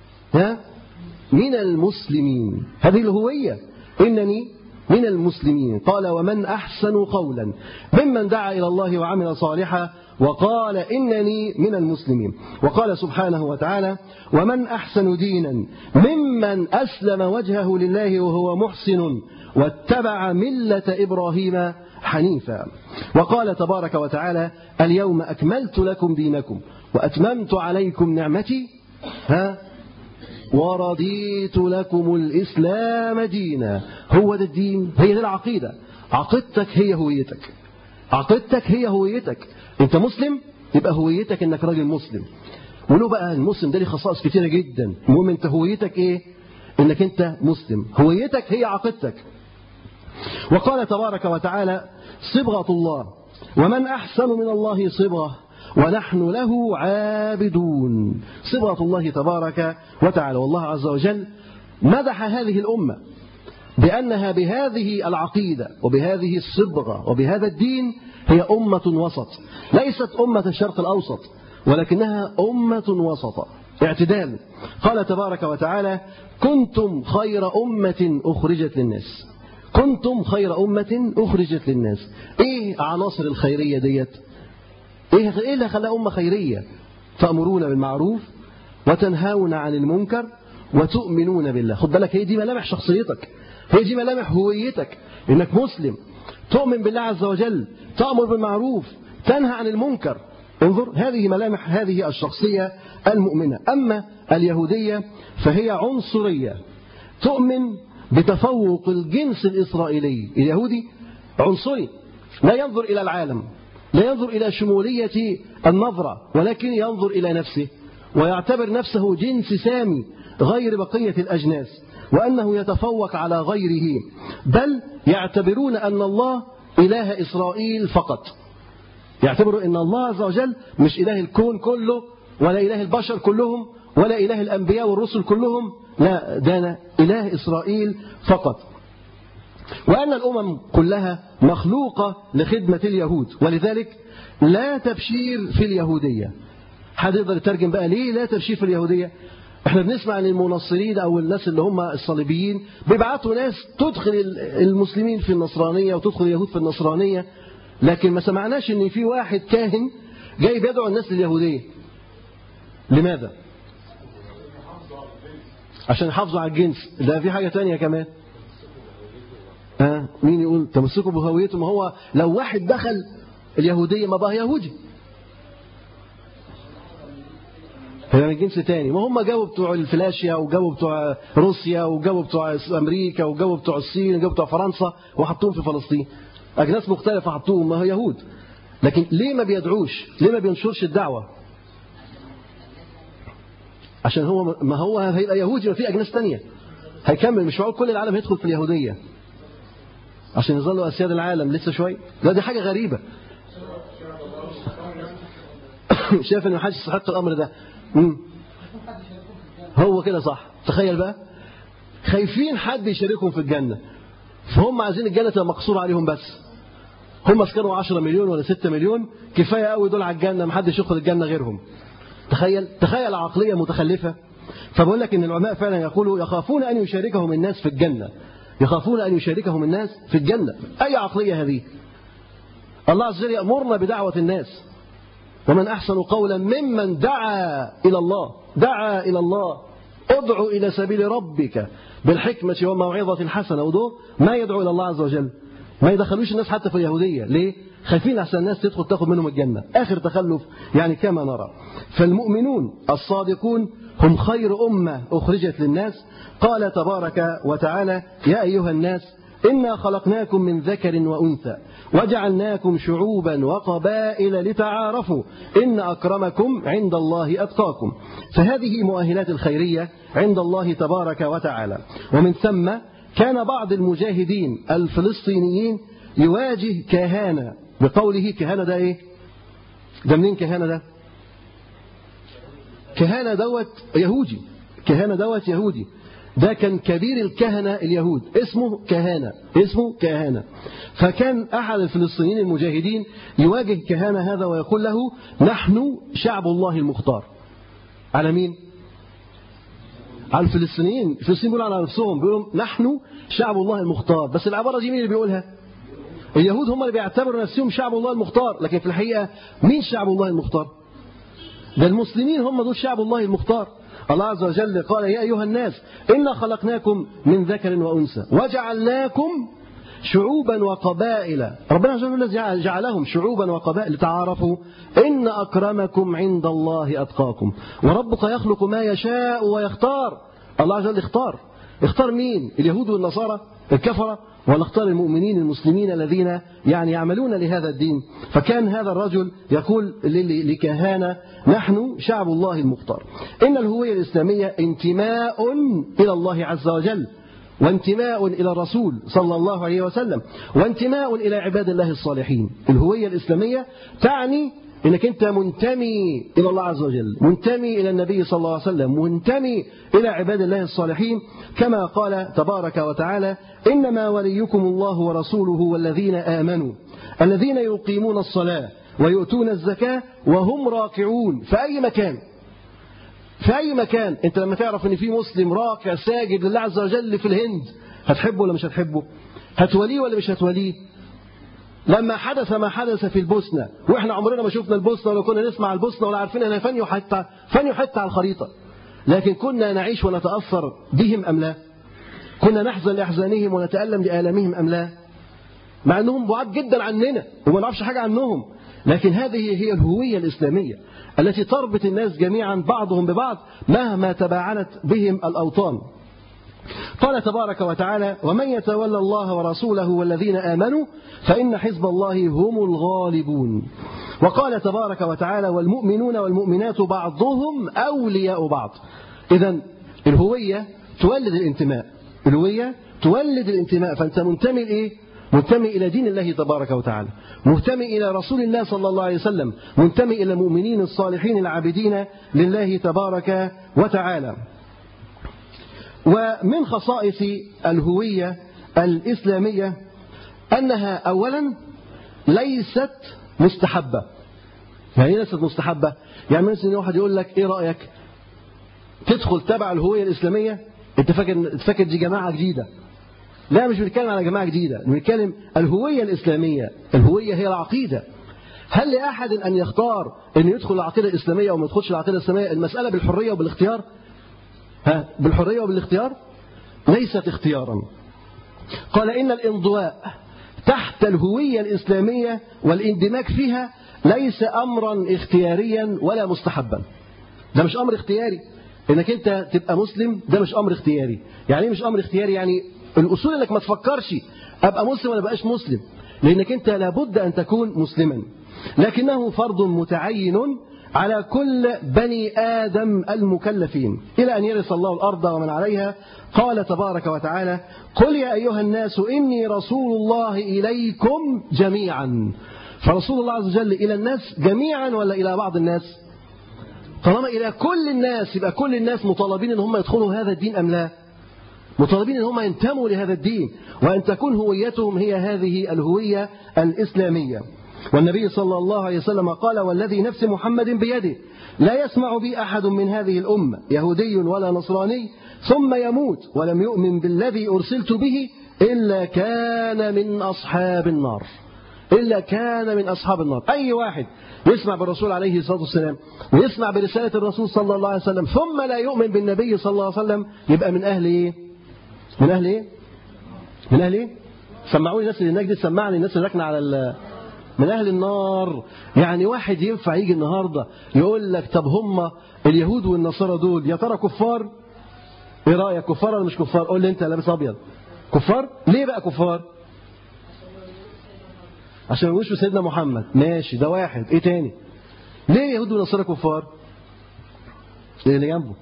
من المسلمين. هذه الهوية إنني من المسلمين. قال ومن أحسن قولا ممن دعا إلى الله وعمل صالحا وقال إنني من المسلمين. وقال سبحانه وتعالى ومن أحسن دينا ممن أسلم وجهه لله وهو محسن واتبع ملة إبراهيم حنيفا. وقال تبارك وتعالى اليوم أكملت لكم دينكم وأتممت عليكم نعمتي ها ورضيت لكم الإسلام دينا. هو ده الدين، هي دي العقيدة. عقيدتك هي هويتك، عقيدتك هي هويتك. انت مسلم يبقى هويتك انك راجل مسلم. ولو بقى المسلم ده ليه خصائص كتيرة جدا، المهم انت هويتك ايه؟ انك انت مسلم. هويتك هي عقيدتك. وقال تبارك وتعالى صبغة الله ومن أحسن من الله صبغة ونحن له عابدون. صبغة الله تبارك وتعالى. والله عز وجل مدح هذه الأمة بأنها بهذه العقيدة وبهذه الصبغة وبهذا الدين هي أمة وسط، ليست أمة الشرق الأوسط ولكنها أمة وسط اعتدال. قال تبارك وتعالى كنتم خير أمة أخرجت للناس. كنتم خير أمة أخرجت للناس. إيه عناصر الخيرية ديت؟ إيه إيه اللي خلاها أمة خيرية؟ تأمرون بالمعروف وتنهون عن المنكر وتؤمنون بالله. خد بالك هي دي ملامح شخصيتك، هي دي ملامح هويتك، إنك مسلم تؤمن بالله عز وجل، تأمر بالمعروف، تنهى عن المنكر. انظر هذه ملامح هذه الشخصية المؤمنة. أما اليهودية فهي عنصرية، تؤمن بتفوق الجنس الإسرائيلي. اليهودي عنصري، لا ينظر إلى العالم، لا ينظر إلى شمولية النظرة، ولكن ينظر إلى نفسه ويعتبر نفسه جنس سامي غير بقية الأجناس، وأنه يتفوق على غيره. بل يعتبرون أن الله إله إسرائيل فقط. يعتبروا أن الله عز وجل مش إله الكون كله ولا إله البشر كلهم ولا إله الأنبياء والرسل كلهم، لا، ده إله إسرائيل فقط. وأن الأمم كلها مخلوقة لخدمة اليهود، ولذلك لا تبشير في اليهودية. حد يقدر يترجم بقى ليه لا تبشير في اليهودية؟ احنا بنسمع عن المنصرين أو الناس اللي هم الصليبيين بيبعتوا ناس تدخل المسلمين في النصرانية وتدخل اليهود في النصرانية، لكن ما سمعناش ان في واحد كاهن جاي بيدعو الناس لليهودية. لماذا؟ عشان يحافظوا على الجنس. ده في حاجة تانية كمان. ها مين يقول تمسكوا بهويته؟ ما هو لو واحد دخل اليهودية ما بقى يهودي، هي من جنس تاني. ما هم جابوا بتوع الفلاشيا وجابوا بتوع روسيا وجابوا بتوع أمريكا وجابوا بتوع الصين وجابوا بتوع فرنسا وحطوهم في فلسطين، أجناس مختلفة حطوهم، ما هو يهود. لكن ليه ما بيدعوش؟ ليه ما بينشرش الدعوة؟ عشان هو ما هو هيبقى يهودي وفي أجناس تانية هيكمل. مش معقول كل العالم يدخل في اليهودية عشان يظلوا أسياد العالم لسه شوي. لا دي حاجة غريبة. شايف إنه محدش يستحق الأمر ده. مم. هو كده صح. تخيل بقى خايفين حد يشاركهم في الجنة، فهم عايزين الجنة تبقى مقصورة عليهم بس. هم كانوا عشرة مليون ولا ستة مليون كفاية قوي دول على الجنة، محدش يدخل الجنة غيرهم. تخيل تخيل عقلية متخلفة. فبقول لك إن العلماء فعلا يقولوا يخافون أن يشاركهم الناس في الجنة، يخافون أن يشاركهم الناس في الجنة. أي عقلية هذه؟ الله عز وجل يأمرنا بدعوة الناس، ومن أحسن قولا ممن دعا إلى الله دعا إلى الله ادعو إلى سبيل ربك بالحكمة والموعظة الحسنة. ودول ما يدعو إلى الله عز وجل، ما يدخلوش الناس حتى في اليهودية. ليه؟ خايفين أحسن الناس تدخل تاخذ منهم الجنة. آخر تخلف يعني كما نرى. فالمؤمنون الصادقون هم خير أمة أخرجت للناس. قال تبارك وتعالى: يا أيها الناس إنا خلقناكم من ذكر وأنثى وجعلناكم شعوبا وقبائل لتعارفوا إن أكرمكم عند الله أتقاكم. فهذه مؤهلات الخيرية عند الله تبارك وتعالى. ومن ثم كان بعض المجاهدين الفلسطينيين يواجه كهانة بقوله كهانة ده إيه؟ ده منين كهانة ده؟ كهانة دوت يهودي، كهانة دوت يهودي. ده كان كبير الكهنة اليهود اسمه كهانة، اسمه كهانة. فكان أحد الفلسطينيين المجاهدين يواجه كهانة هذا ويقول له: نحن شعب الله المختار. على مين؟ على الفلسطينيين. الفلسطينيين بيقولوا على نفسهم، بيقولوا نحن شعب الله المختار. بس العبارة دي مين اللي بيقولها؟ اليهود هم اللي بيعتبروا نفسهم شعب الله المختار، لكن في الحقيقة مين شعب الله المختار؟ ده المسلمين هم دول شعب الله المختار. الله عز وجل قال: يا أيها الناس إنا خلقناكم من ذكر وأنثى وجعلناكم شعوبا وقبائل. ربنا عز وجل جعلهم شعوبا وقبائل لتعارفوا إن أكرمكم عند الله أتقاكم. وربك يخلق ما يشاء ويختار. الله عز وجل اختار. اختار مين؟ اليهود والنصارى الكفرة، ولا اختار المؤمنين المسلمين الذين يعني يعملون لهذا الدين؟ فكان هذا الرجل يقول لكهانة: نحن شعب الله المختار. إن الهوية الإسلامية انتماء إلى الله عز وجل، وانتماء إلى الرسول صلى الله عليه وسلم، وانتماء إلى عباد الله الصالحين. الهوية الإسلامية تعني إنك أنت منتمي إلى الله عز وجل، منتمي إلى النبي صلى الله عليه وسلم، منتمي إلى عباد الله الصالحين، كما قال تبارك وتعالى: إنما وليكم الله ورسوله والذين آمنوا الذين يقيمون الصلاة ويؤتون الزكاة وهم راكعون. في أي مكان، في أي مكان أنت لما تعرف أن في مسلم راكع ساجد لله عز وجل في الهند، هتحبه ولا مش هتحبه؟ هتوليه ولا مش هتوليه؟ لما حدث ما حدث في البوسنة، وإحنا عمرنا ما شفنا البوسنة ولا كنا نسمع البوسنة ولا عارفين أنها فن حتى فن حتى على الخريطة، لكن كنا نعيش ونتأثر بهم أم لا؟ كنا نحزن لأحزانهم ونتألم لآلامهم أم لا؟ مع أنهم بعاد جدا عننا وما نعرفش حاجة عنهم، لكن هذه هي الهوية الإسلامية التي تربط الناس جميعا بعضهم ببعض مهما تباعدت بهم الأوطان. قال تبارك وتعالى: ومن يتولى الله ورسوله والذين آمنوا فإن حزب الله هم الغالبون. وقال تبارك وتعالى: والمؤمنون والمؤمنات بعضهم أولياء بعض. إذن الهوية تولد الانتماء، الهوية تولد الانتماء. فأنت منتمي لإيه؟ منتمي إلى دين الله تبارك وتعالى، منتمي إلى رسول الله صلى الله عليه وسلم، منتمي إلى المؤمنين الصالحين العابدين لله تبارك وتعالى. ومن خصائص الهوية الإسلامية أنها أولا ليست مستحبة. يعني ليست مستحبة، يعني مثلا واحد يقول لك: إيه رأيك تدخل تبع الهوية الإسلامية؟ أنت فاكر فاكر دي جماعة جديدة؟ لا، مش بنتكلم على جماعة جديدة، بنتكلم الهوية الإسلامية. الهوية هي العقيدة. هل لأحد أن يختار أن يدخل العقيدة الإسلامية أو ما يدخلش العقيدة الإسلامية؟ المسألة بالحرية وبالاختيار. ها، بالحرية وبالاختيار؟ ليست اختيارا. قال: إن الانضواء تحت الهوية الإسلامية والاندماج فيها ليس أمرا اختياريا ولا مستحبا. ده مش أمر اختياري إنك أنت تبقى مسلم، ده مش أمر اختياري. يعني مش أمر اختياري، يعني الأصول إنك ما تفكرش أبقى مسلم ولا بقاش مسلم، لأنك أنت لابد أن تكون مسلما، لكنه فرض متعين على كل بني آدم المكلفين إلى أن يرث الله الأرض ومن عليها. قال تبارك وتعالى: قل يا أيها الناس إني رسول الله إليكم جميعا. فرسول الله عز وجل إلى الناس جميعا ولا إلى بعض الناس؟ طالما إلى كل الناس يبقى كل الناس مطالبين أن هم يدخلوا هذا الدين أم لا؟ مطالبين ان هم ينتموا لهذا الدين، وان تكون هويتهم هي هذه الهوية الإسلامية. والنبي صلى الله عليه وسلم قال: والذي نفس محمد بيده لا يسمع بي أحد من هذه الأمة يهودي ولا نصراني ثم يموت ولم يؤمن بالذي أرسلت به إلا كان من أصحاب النار. إلا كان من أصحاب النار. أي واحد يسمع بالرسول عليه الصلاة والسلام ويسمع برسالة الرسول صلى الله عليه وسلم ثم لا يؤمن بالنبي صلى الله عليه وسلم يبقى من أهل إيه؟ من أهل إيه؟ من أهل إيه؟ سمعوني الناس اللي هناك دي، سمعني الناس اللي راكنه على ال من أهل النار. يعني واحد ينفع يجي النهاردة يقول لك طب هم اليهود والنصارى دول يا ترى كفار؟ ايه رأيك، كفار ولا مش كفار؟ قول لي انت لابس ابيض كفار؟ ليه بقى كفار؟ عشان ما يقولوش سيدنا محمد. ماشي، ده واحد. ايه تاني؟ ليه يهود ونصارى كفار؟ ايه اللي جنبه؟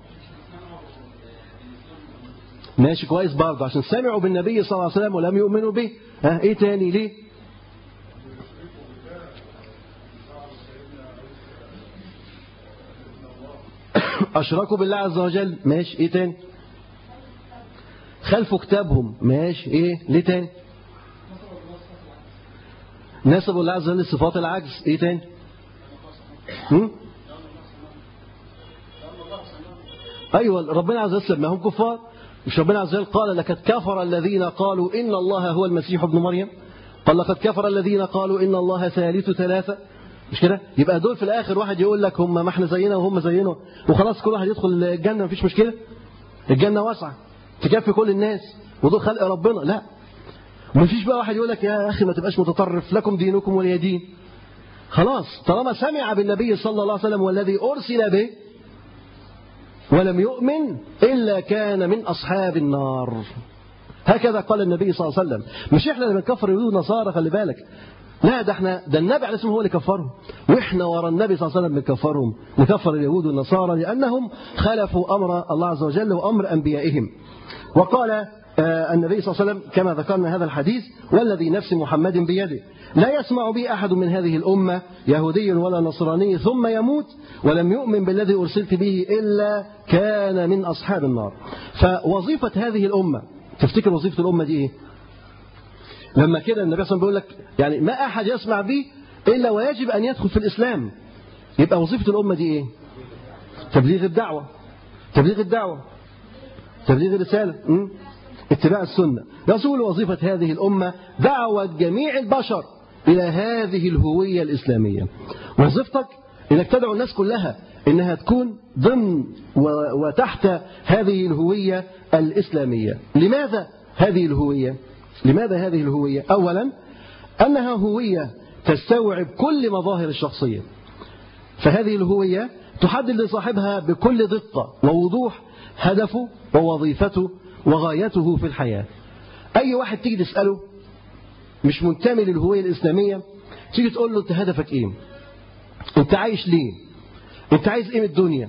ماشي كويس برضه، عشان سمعوا بالنبي صلى الله عليه وسلم ولم يؤمنوا به. ها ايه تاني؟ ليه؟ أشركوا بالله عز وجل. ماشي، إيه تاني؟ خلفوا كتابهم. ماشي، إيه؟ ليه تاني؟ نسبوا الله عز وجل صفات العجز. إيه تاني؟ هم؟ أيوة، ربنا عز وجل سماهم كفار. مش ربنا عز وجل قال: لقد كفر الذين قالوا إن الله هو المسيح ابن مريم؟ قال: لقد كفر الذين قالوا إن الله ثالث ثلاثة. مش كده؟ يبقى دول في الآخر واحد يقول لك هم ما احنا زينا وهم زينا وخلاص كل واحد يدخل الجنة، مفيش مشكلة، الجنة واسعة تكفي كل الناس ودول خلق ربنا. لا، مفيش بقى واحد يقول لك يا أخي ما تبقاش متطرف، لكم دينكم ولي دين. خلاص، طالما سمع بالنبي صلى الله عليه وسلم والذي أرسل به ولم يؤمن إلا كان من أصحاب النار. هكذا قال النبي صلى الله عليه وسلم. مش احنا اللي بنكفر اليهود والنصارى، خلي بالك، لا، ده احنا ده النبي عليه الصلاه والسلام هو اللي كفرهم، واحنا ورا النبي صلى الله عليه وسلم بنكفرهم، نكفر اليهود والنصارى لانهم خالفوا امر الله عز وجل وامر انبيائهم. وقال آه النبي صلى الله عليه وسلم كما ذكرنا هذا الحديث: والذي نفس محمد بيده لا يسمع بي احد من هذه الامه يهودي ولا نصراني ثم يموت ولم يؤمن بالذي ارسلت به الا كان من اصحاب النار. فوظيفه هذه الامه، تفتكر وظيفه الامه دي ايه؟ لما كده النبي صلى الله عليه وسلم بيقول لك يعني ما أحد يسمع به إلا ويجب أن يدخل في الإسلام. يبقى وظيفة الأمة دي إيه؟ تبليغ الدعوة، تبليغ الدعوة، تبليغ الرسالة، م? اتباع السنة. يصول وظيفة هذه الأمة دعوة جميع البشر إلى هذه الهوية الإسلامية. وظيفتك إنك تدعو الناس كلها إنها تكون ضمن وتحت هذه الهوية الإسلامية. لماذا هذه الهوية؟ لماذا هذه الهوية؟ أولا أنها هوية تستوعب كل مظاهر الشخصية، فهذه الهوية تحدد لصاحبها بكل دقة ووضوح هدفه ووظيفته وغايته في الحياة. أي واحد تيجي تسأله مش منتمي للهوية الإسلامية، تيجي تقول له أنت هدفك إيه؟ أنت عايش ليه؟ أنت عايز إيه من الدنيا؟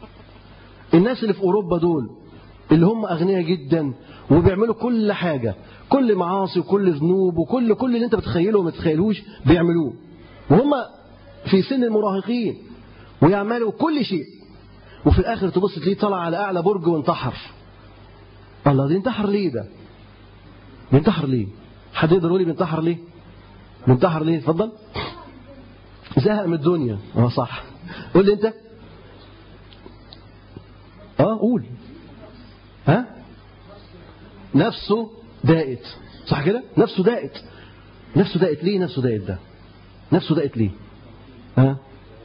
الناس اللي في أوروبا دول اللي هم أغنياء جدا وبيعملوا كل حاجة، كل معاصي وكل ذنوب وكل كل اللي انت بتخيله وما تتخيلوش بيعملوه، وهم في سن المراهقين ويعملوا كل شيء، وفي الآخر تبص تلاقيه طلع على أعلى برج وانتحر. الله، ده انتحر ليه؟ ده بينتحر ليه؟ حد يقدر يقول لي بينتحر ليه؟ بينتحر ليه؟ اتفضل. زهق من الدنيا. اه صح، قول لي انت. اه قول. ها؟ نفسه دائت، صح كده؟ نفسه دائت. نفسه دائت ليه؟ نفسه دائت ده نفسه دائت ليه؟ ها؟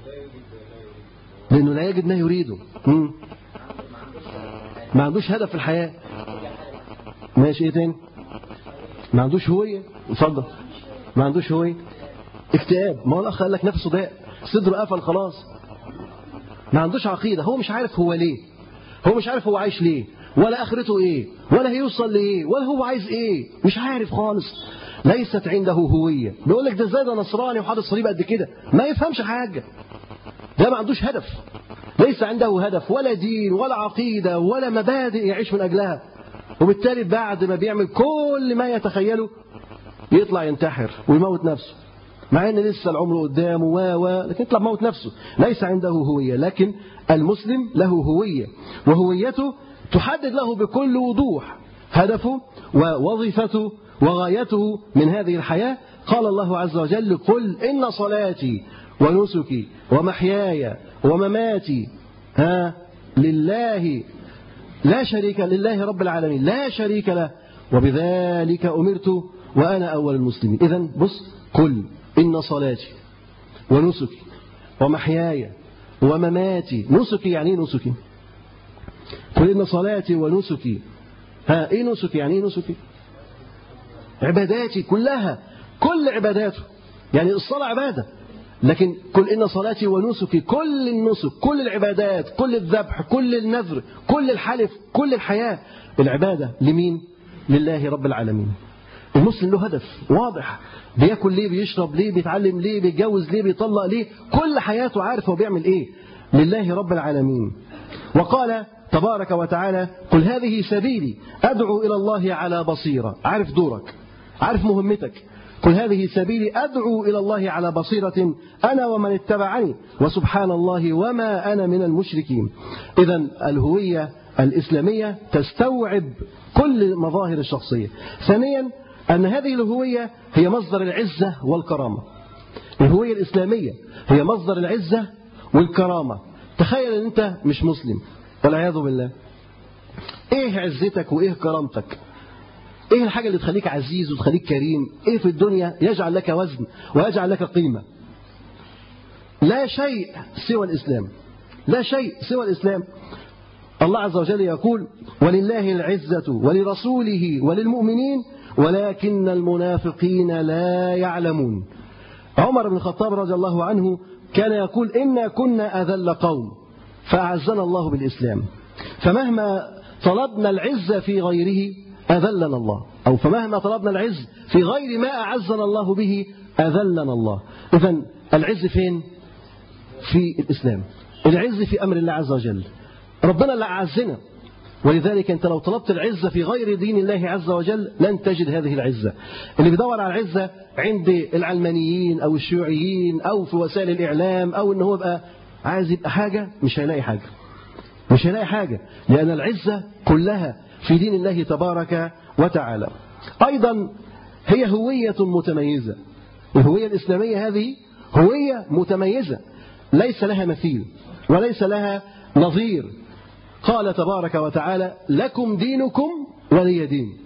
لأنه لا يجد ما يريده. مم. ما عندوش هدف في الحياة. ماشي، ايه تاني؟ ما عندوش هوية. اتفضل. ما عندوش هوية. اكتئاب. ما هو الأخ قال لك نفسه ضاق، صدره قفل خلاص. ما عندوش عقيدة، هو مش عارف هو ليه، هو مش عارف هو عايش ليه، ولا آخرته ايه، ولا هيوصل لايه، ولا هو عايز ايه، مش عارف خالص. ليست عنده هوية. بيقول لك ده ازاي ده نصراني وحاطط صليب قد كده، ما يفهمش حاجة، ده ما عندوش هدف، ليس عنده هدف ولا دين ولا عقيدة ولا مبادئ يعيش من أجلها، وبالتالي بعد ما بيعمل كل ما يتخيله يطلع ينتحر ويموت نفسه، مع ان لسه العمر قدامه و و لكن يطلع موت نفسه. ليس عنده هوية. لكن المسلم له هوية، وهويته تحدد له بكل وضوح هدفه ووظيفته وغايته من هذه الحياة. قال الله عز وجل: قل إن صلاتي ونسكي ومحياي ومماتي ها لله لا شريك لله رب العالمين لا شريك له وبذلك أمرت وأنا أول المسلمين. إذن بص، قل إن صلاتي ونسكي ومحياي ومماتي. نسكي يعني ايه نسكي؟ قل إن صلاتي ونسكي. ها إيه نسكي؟ يعني ايه نسكي؟ عباداتي كلها، كل عباداته. يعني الصلاة عبادة، لكن قل إن صلاتي ونسكي، كل النسك، كل العبادات، كل الذبح، كل النذر، كل الحلف، كل الحياة، العبادة لمين؟ لله رب العالمين. المسلم له هدف واضح، بياكل ليه، بيشرب ليه، بيتعلم ليه، بيتجوز ليه، بيطلق ليه، كل حياته عارف هو بيعمل ايه، لله رب العالمين. وقال تبارك وتعالى: قل هذه سبيلي أدعو إلى الله على بصيرة. عارف دورك، عارف مهمتك. قل هذه سبيلي أدعو إلى الله على بصيرة أنا ومن اتبعني وسبحان الله وما أنا من المشركين. إذن الهوية الإسلامية تستوعب كل مظاهر الشخصية. ثانيا، أن هذه الهوية هي مصدر العزة والكرامة. الهوية الإسلامية هي مصدر العزة والكرامة. تخيل أن أنت مش مسلم والعياذ بالله، إيه عزتك وإيه كرامتك؟ إيه الحاجة اللي تخليك عزيز وتخليك كريم؟ إيه في الدنيا يجعل لك وزن ويجعل لك قيمة؟ لا شيء سوى الإسلام، لا شيء سوى الإسلام. الله عز وجل يقول: ولله العزة ولرسوله وللمؤمنين ولكن المنافقين لا يعلمون. عمر بن الخطاب رضي الله عنه كان يقول: إنا كنا أذل قوم فأعزنا الله بالإسلام، فمهما طلبنا العزة في غيره أذلنا الله، أو فمهما طلبنا العز في غير ما أعزنا الله به أذلنا الله. إذن العز فين؟ في الإسلام. العز في أمر الله عز وجل، ربنا اللي أعزنا. ولذلك أنت لو طلبت العزة في غير دين الله عز وجل لن تجد هذه العزة. اللي بيدور على العزة عند العلمانيين أو الشيوعيين أو في وسائل الإعلام أو إن هو يبقى عايز يبقى حاجة، مش هيلاقي حاجة، مش هيلاقي حاجة، لأن العزة كلها في دين الله تبارك وتعالى. أيضا هي هوية متميزة. الهوية الإسلامية هذه هوية متميزة ليس لها مثيل وليس لها نظير. قال تبارك وتعالى: لكم دينكم ولي دين.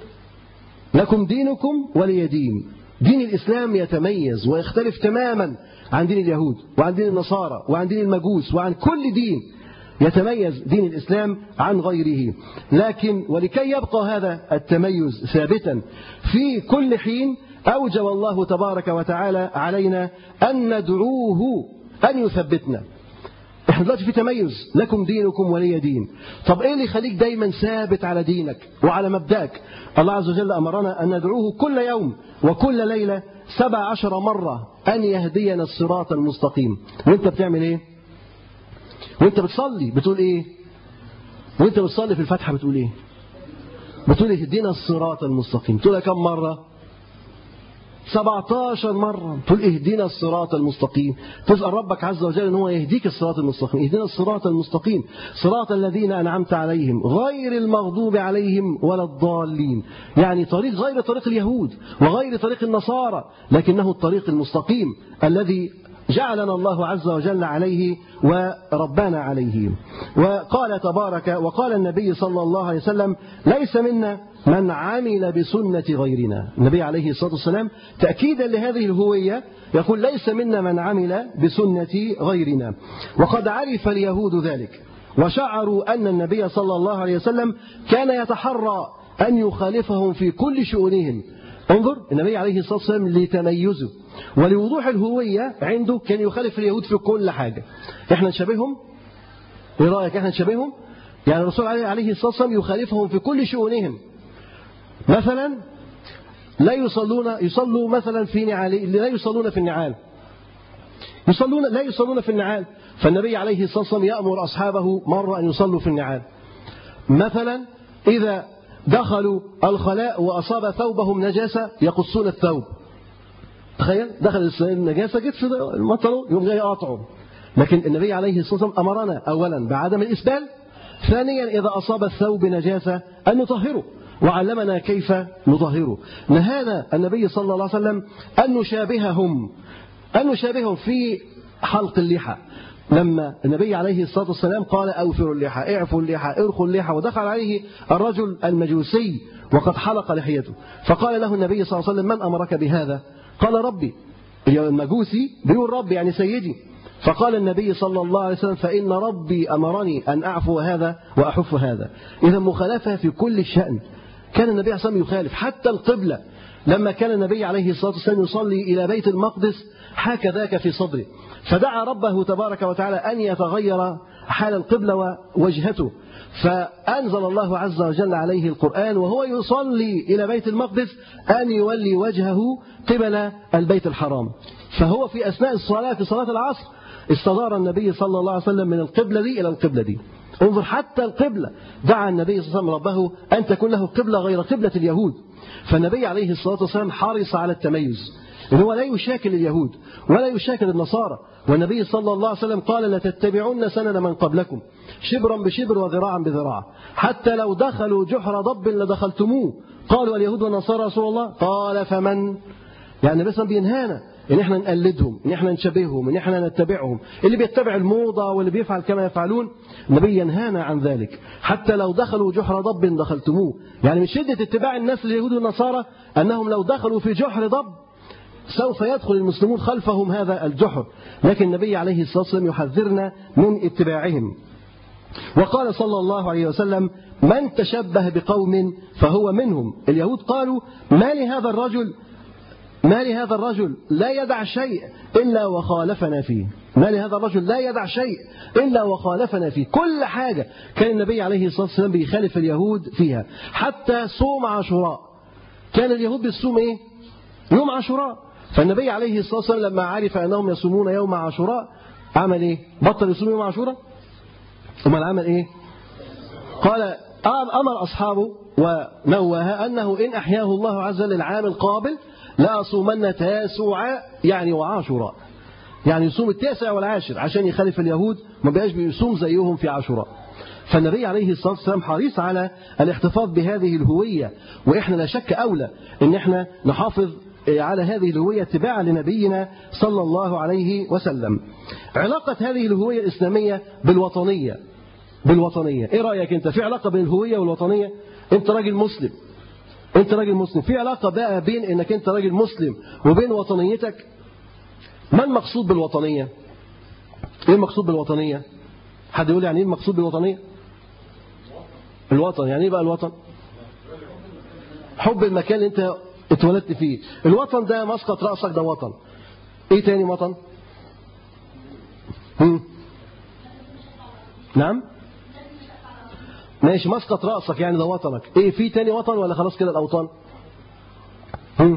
لكم دينكم ولي دين. دين الإسلام يتميز ويختلف تماما عن دين اليهود وعن دين النصارى وعن دين المجوس وعن كل دين. يتميز دين الإسلام عن غيره. لكن ولكي يبقى هذا التميز ثابتا في كل حين أوجب الله تبارك وتعالى علينا أن ندعوه أن يثبتنا. احنا دلوقتي في تميز، لكم دينكم ولي دين. طب ايه اللي يخليك دايما ثابت على دينك وعلى مبدأك؟ الله عز وجل أمرنا أن ندعوه كل يوم وكل ليلة سبع عشر مرة أن يهدينا الصراط المستقيم. وانت بتعمل ايه؟ وانت بتصلي بتقول ايه؟ وانت بتصلي في الفاتحة بتقول ايه؟ بتقول اهدنا الصراط المستقيم. تقولها كم مرة؟ سبعة عشر مرة. تقول اهدنا الصراط المستقيم، تسأل ربك عز وجل ان هو يهديك الصراط المستقيم. اهدنا الصراط المستقيم صراط الذين أنعمت عليهم غير المغضوب عليهم ولا الضالين. يعني طريق غير طريق اليهود وغير طريق النصارى، لكنه الطريق المستقيم الذي جعلنا الله عز وجل عليه وربنا عليه. وقال تبارك وقال النبي صلى الله عليه وسلم: ليس منا من عمل بسنة غيرنا. النبي عليه الصلاة والسلام تأكيدا لهذه الهوية يقول: ليس منا من عمل بسنة غيرنا. وقد عرف اليهود ذلك وشعروا أن النبي صلى الله عليه وسلم كان يتحرى أن يخالفهم في كل شؤونهم. انظر النبي عليه الصلاة والسلام لتميزه ولوضوح الهوية عنده كان يخالف اليهود في كل حاجة. احنا نشبههم؟ ايه رأيك احنا نشبههم؟ يعني الرسول عليه الصلاة والسلام يخالفهم في كل شؤونهم. مثلا لا يصلون يصلوا مثلا في نعال، لا يصلون في النعال، يصلون لا يصلون في النعال، فالنبي عليه الصلاة والسلام يأمر أصحابه مرة أن يصلوا في النعال. مثلا إذا دخلوا الخلاء وأصاب ثوبهم نجاسة يقصون الثوب. تخيل دخل النجاسة جت في المطر يوم جاي قاطعه. لكن النبي عليه الصلاة والسلام أمرنا أولا بعدم الإسبال، ثانيا إذا أصاب الثوب نجاسة أن نطهره. وعلمنا كيف نطهره. نهانا النبي صلى الله عليه وسلم أن نشابههم أن نشابههم في حلق اللحى، لما النبي عليه الصلاة والسلام قال أوفروا اللحى، اعفوا اللحى، ارخوا اللحى، ودخل عليه الرجل المجوسي وقد حلق لحيته، فقال له النبي صلى الله عليه وسلم من أمرك بهذا؟ قال ربي. المجوسي بيقول ربي يعني سيدي، فقال النبي صلى الله عليه وسلم فإن ربي أمرني أن أعفو هذا وأحف هذا. إذا مخالفة في كل شأن. كان النبي عليه الصلاة والسلام يخالف حتى القبلة، لما كان النبي عليه الصلاة والسلام يصلي إلى بيت المقدس حاك ذاك في صدره، فدعا ربه تبارك وتعالى أن يتغير حال القبلة ووجهته، فأنزل الله عز وجل عليه القرآن وهو يصلي إلى بيت المقدس أن يولي وجهه قبل البيت الحرام. فهو في أثناء الصلاة في صلاة العصر استدار النبي صلى الله عليه وسلم من القبلة دي إلى القبلة دي. انظر حتى القبلة دعا النبي صلى الله عليه وسلم ربه أن تكون له قبلة غير قبلة اليهود. فالنبي عليه الصلاة والسلام حرص على التميز، إن هو لا يشاكل اليهود ولا يشاكل النصارى. والنبي صلى الله عليه وسلم قال لتتبعون سنن من قبلكم شبرا بشبر وذراعا بذراع، حتى لو دخلوا جحر ضب لدخلتموه. قالوا اليهود والنصارى رسول الله، قال فمن؟ يعني النبي صلى الله عليه وسلم بينهانا ان احنا نقلدهم، ان احنا نشبههم، ان احنا نتبعهم، اللي بيتبع الموضة واللي بيفعل كما يفعلون. النبي ينهانا عن ذلك، حتى لو دخلوا جحر ضب دخلتموه. يعني من شدة اتباع الناس لليهود والنصارى أنهم لو دخلوا في جحر ضب سوف يدخل المسلمون خلفهم هذا الجحر، لكن النبي عليه الصلاة والسلام يحذرنا من اتباعهم. وقال صلى الله عليه وسلم من تشبه بقوم فهو منهم. اليهود قالوا ما لهذا الرجل ما لهذا الرجل لا يدع شيء إلا وخالفنا فيه، ما لهذا الرجل لا يدع شيء إلا وخالفنا فيه. كل حاجة كان النبي عليه الصلاة والسلام بيخالف اليهود فيها، حتى صوم عاشوراء كان اليهود بيصوم إيه؟ يوم عاشوراء. فالنبي عليه الصلاة والسلام لما عرف أنهم يصومون يوم عاشوراء عمل إيه؟ بطل يصوم يوم عاشوراء؟ ثم عمل إيه؟ قال أمر أصحابه ونوه أنه إن أحياه الله عز وجل العام القابل لا أصومن تاسع يعني وعاشوراء، يعني يصوم التاسع والعاشر عشان يخالف اليهود ما بقاش بيصوم زيهم في عاشوراء. فالنبي عليه الصلاة والسلام حريص على الاحتفاظ بهذه الهوية، وإحنا لا شك أولى إن إحنا نحافظ على هذه الهوية اتباعا لنبينا صلى الله عليه وسلم. علاقة هذه الهوية الإسلامية بالوطنية بالوطنية إيه رأيك أنت؟ في علاقة بين الهوية والوطنية؟ أنت راجل مسلم أنت راجل مسلم في علاقة بقى بين إنك أنت راجل مسلم وبين وطنيتك؟ ما المقصود بالوطنية؟ إيه المقصود بالوطنية؟ حد يقول يعني إيه المقصود بالوطنية؟ الوطن يعني إيه بقى الوطن؟ حب المكان اللي أنت اتولدت فيه. الوطن ده مسقط رأسك ده وطن. إيه تاني وطن؟ هم؟ نعم ماشي مسقط رأسك يعني ده وطنك. إيه في تاني وطن ولا خلاص كده الأوطان؟ هم؟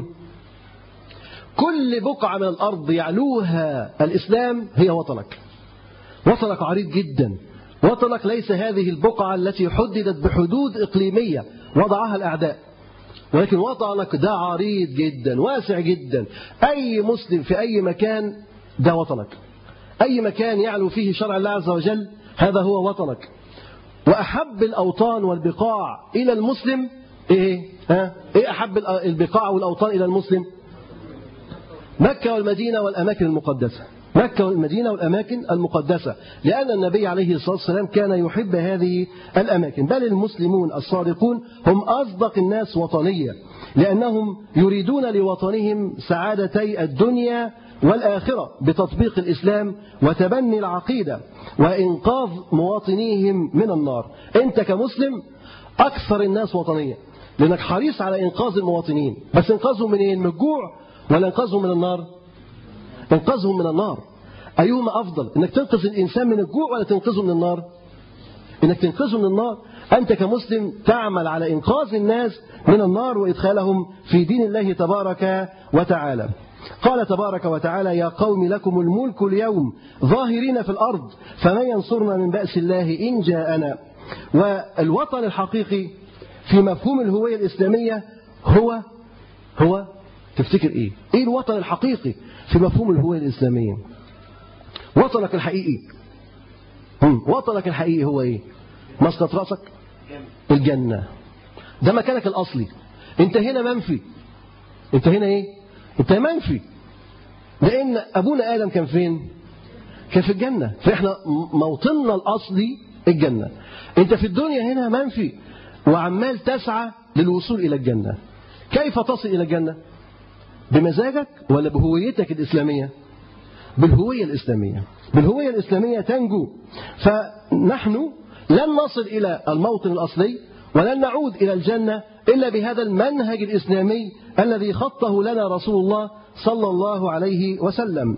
كل بقعة من الأرض يعلوها الإسلام هي وطنك. وطنك عريض جدا. وطنك ليس هذه البقعة التي حددت بحدود إقليمية وضعها الأعداء، ولكن وطنك ده عريض جدا واسع جدا. أي مسلم في أي مكان ده وطنك. أي مكان يعلو فيه شرع الله عز وجل هذا هو وطنك. وأحب الأوطان والبقاع إلى المسلم إيه؟ ها؟ إيه أحب البقاع والأوطان إلى المسلم؟ مكة والمدينة والأماكن المقدسة. مكة والمدينة والأماكن المقدسة، لأن النبي عليه الصلاة والسلام كان يحب هذه الأماكن. بل المسلمون الصادقون هم أصدق الناس وطنية، لأنهم يريدون لوطنهم سعادتي الدنيا والآخرة بتطبيق الإسلام وتبني العقيدة وإنقاذ مواطنيهم من النار. أنت كمسلم أكثر الناس وطنية، لأنك حريص على إنقاذ المواطنين. بس إنقاذهم منين؟ من الجوع ولا إنقاذهم من النار؟ انقذهم من النار. أيهما أفضل؟ إنك تنقذ الإنسان من الجوع ولا تنقذه من النار؟ إنك تنقذه من النار. أنت كمسلم تعمل على إنقاذ الناس من النار وإدخالهم في دين الله تبارك وتعالى. قال تبارك وتعالى يا قوم لكم الملك اليوم ظاهرين في الأرض فمن ينصرنا من بأس الله إن جاءنا. والوطن الحقيقي في مفهوم الهوية الإسلامية هو هو تفتكر إيه؟ إيه الوطن الحقيقي في مفهوم الهوية الإسلامية؟ وطنك الحقيقي هم. وطنك الحقيقي هو إيه؟ مسقط رأسك؟ الجنة. ده مكانك الأصلي. أنت هنا منفي. أنت هنا إيه؟ أنت منفي. لأن أبونا آدم كان فين؟ كان في الجنة. فإحنا موطننا الأصلي الجنة. أنت في الدنيا هنا منفي وعمال تسعى للوصول إلى الجنة. كيف تصل إلى الجنة؟ بمزاجك ولا بهويتك الإسلامية؟ بالهوية الإسلامية. بالهوية الإسلامية تنجو. فنحن لن نصل إلى الموطن الأصلي ولن نعود إلى الجنة إلا بهذا المنهج الإسلامي الذي خطه لنا رسول الله صلى الله عليه وسلم.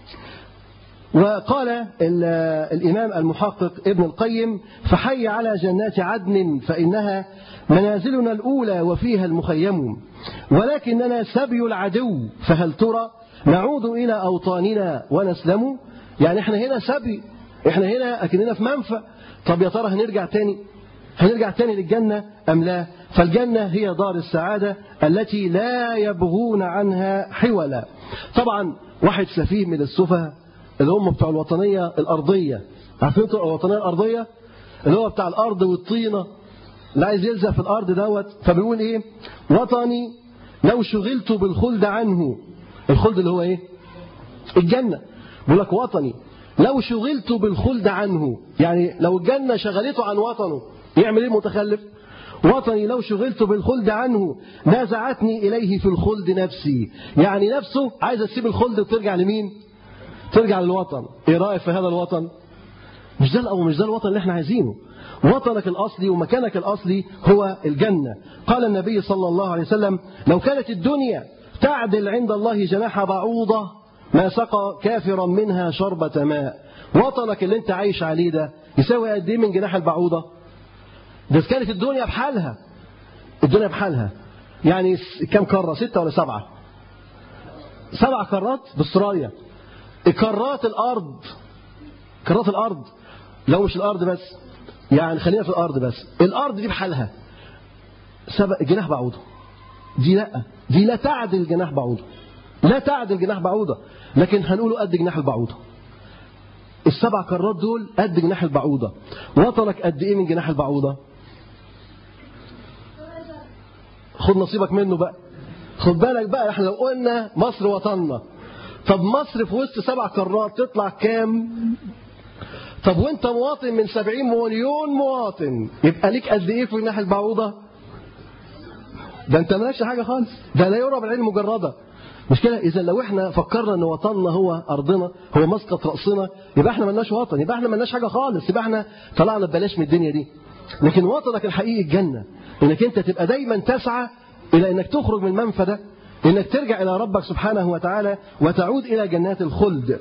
وقال الإمام المحقق ابن القيم: فحي على جنات عدن فإنها منازلنا الأولى وفيها المخيم، ولكننا سبي العدو فهل ترى نعود إلى أوطاننا ونسلم. يعني احنا هنا سبي، احنا هنا أكننا في منفى. طب يا ترى هنرجع تاني هنرجع تاني للجنة أم لا؟ فالجنة هي دار السعادة التي لا يبغون عنها حولا. طبعا واحد سفيه من السفهاء اللي هم بتوع الوطنية الأرضية، عارفين الوطنية الأرضية اللي هو بتاع الأرض والطينة اللي عايز يلزق في الأرض دوت، فبيقول إيه؟ وطني لو شغلت بالخلد عنه. الخلد اللي هو إيه؟ الجنة. بيقول لك وطني لو شغلت بالخلد عنه، يعني لو الجنة شغلته عن وطنه يعمل إيه المتخلف؟ وطني لو شغلت بالخلد عنه نازعتني إليه في الخلد نفسي. يعني نفسه عايز تسيب الخلد وترجع لمين؟ ترجع للوطن. إيه رأيك في هذا الوطن؟ مش ده أو مش ده الوطن اللي احنا عايزينه. وطنك الأصلي ومكانك الأصلي هو الجنة. قال النبي صلى الله عليه وسلم: لو كانت الدنيا تعدل عند الله جناح بعوضة ما سقى كافرا منها شربة ماء. وطنك اللي انت عايش عليه ده يساوي قد ايه من جناح البعوضة؟ ده كانت الدنيا بحالها، الدنيا بحالها يعني كم قارة؟ ستة ولا سبعة؟ سبع قارات باستراليا. قارات الأرض، قارات الأرض لو مش الأرض بس، يعني خلينا في الأرض بس، الأرض دي بحالها سبع جناح بعوضة. دي لا، دي لا تعدل جناح بعوضة، لا تعدل جناح بعوضة، لكن هنقوله قد جناح البعوضة. السبع قارات دول قد جناح البعوضة. وطنك قد ايه من جناح البعوضة؟ خد نصيبك منه بقى. خد بالك بقى، احنا لو قلنا مصر وطننا، طب مصر في وسط سبع قارات تطلع كام؟ طب وانت مواطن من سبعين مليون مواطن يبقى ليك قد ايه في جناح البعوضة؟ ده انت مالكش حاجة خالص، ده لا يرى بالعين مجردة. مش كده؟ إذا لو احنا فكرنا ان وطننا هو أرضنا، هو مسقط رأسنا، يبقى احنا ملناش وطن، يبقى احنا ملناش حاجة خالص، يبقى احنا طلعنا ببلاش من الدنيا دي. لكن وطنك الحقيقي الجنة، انك انت تبقى دايما تسعى الى انك تخرج من المنفى ده، انك ترجع الى ربك سبحانه وتعالى وتعود الى جنات الخلد.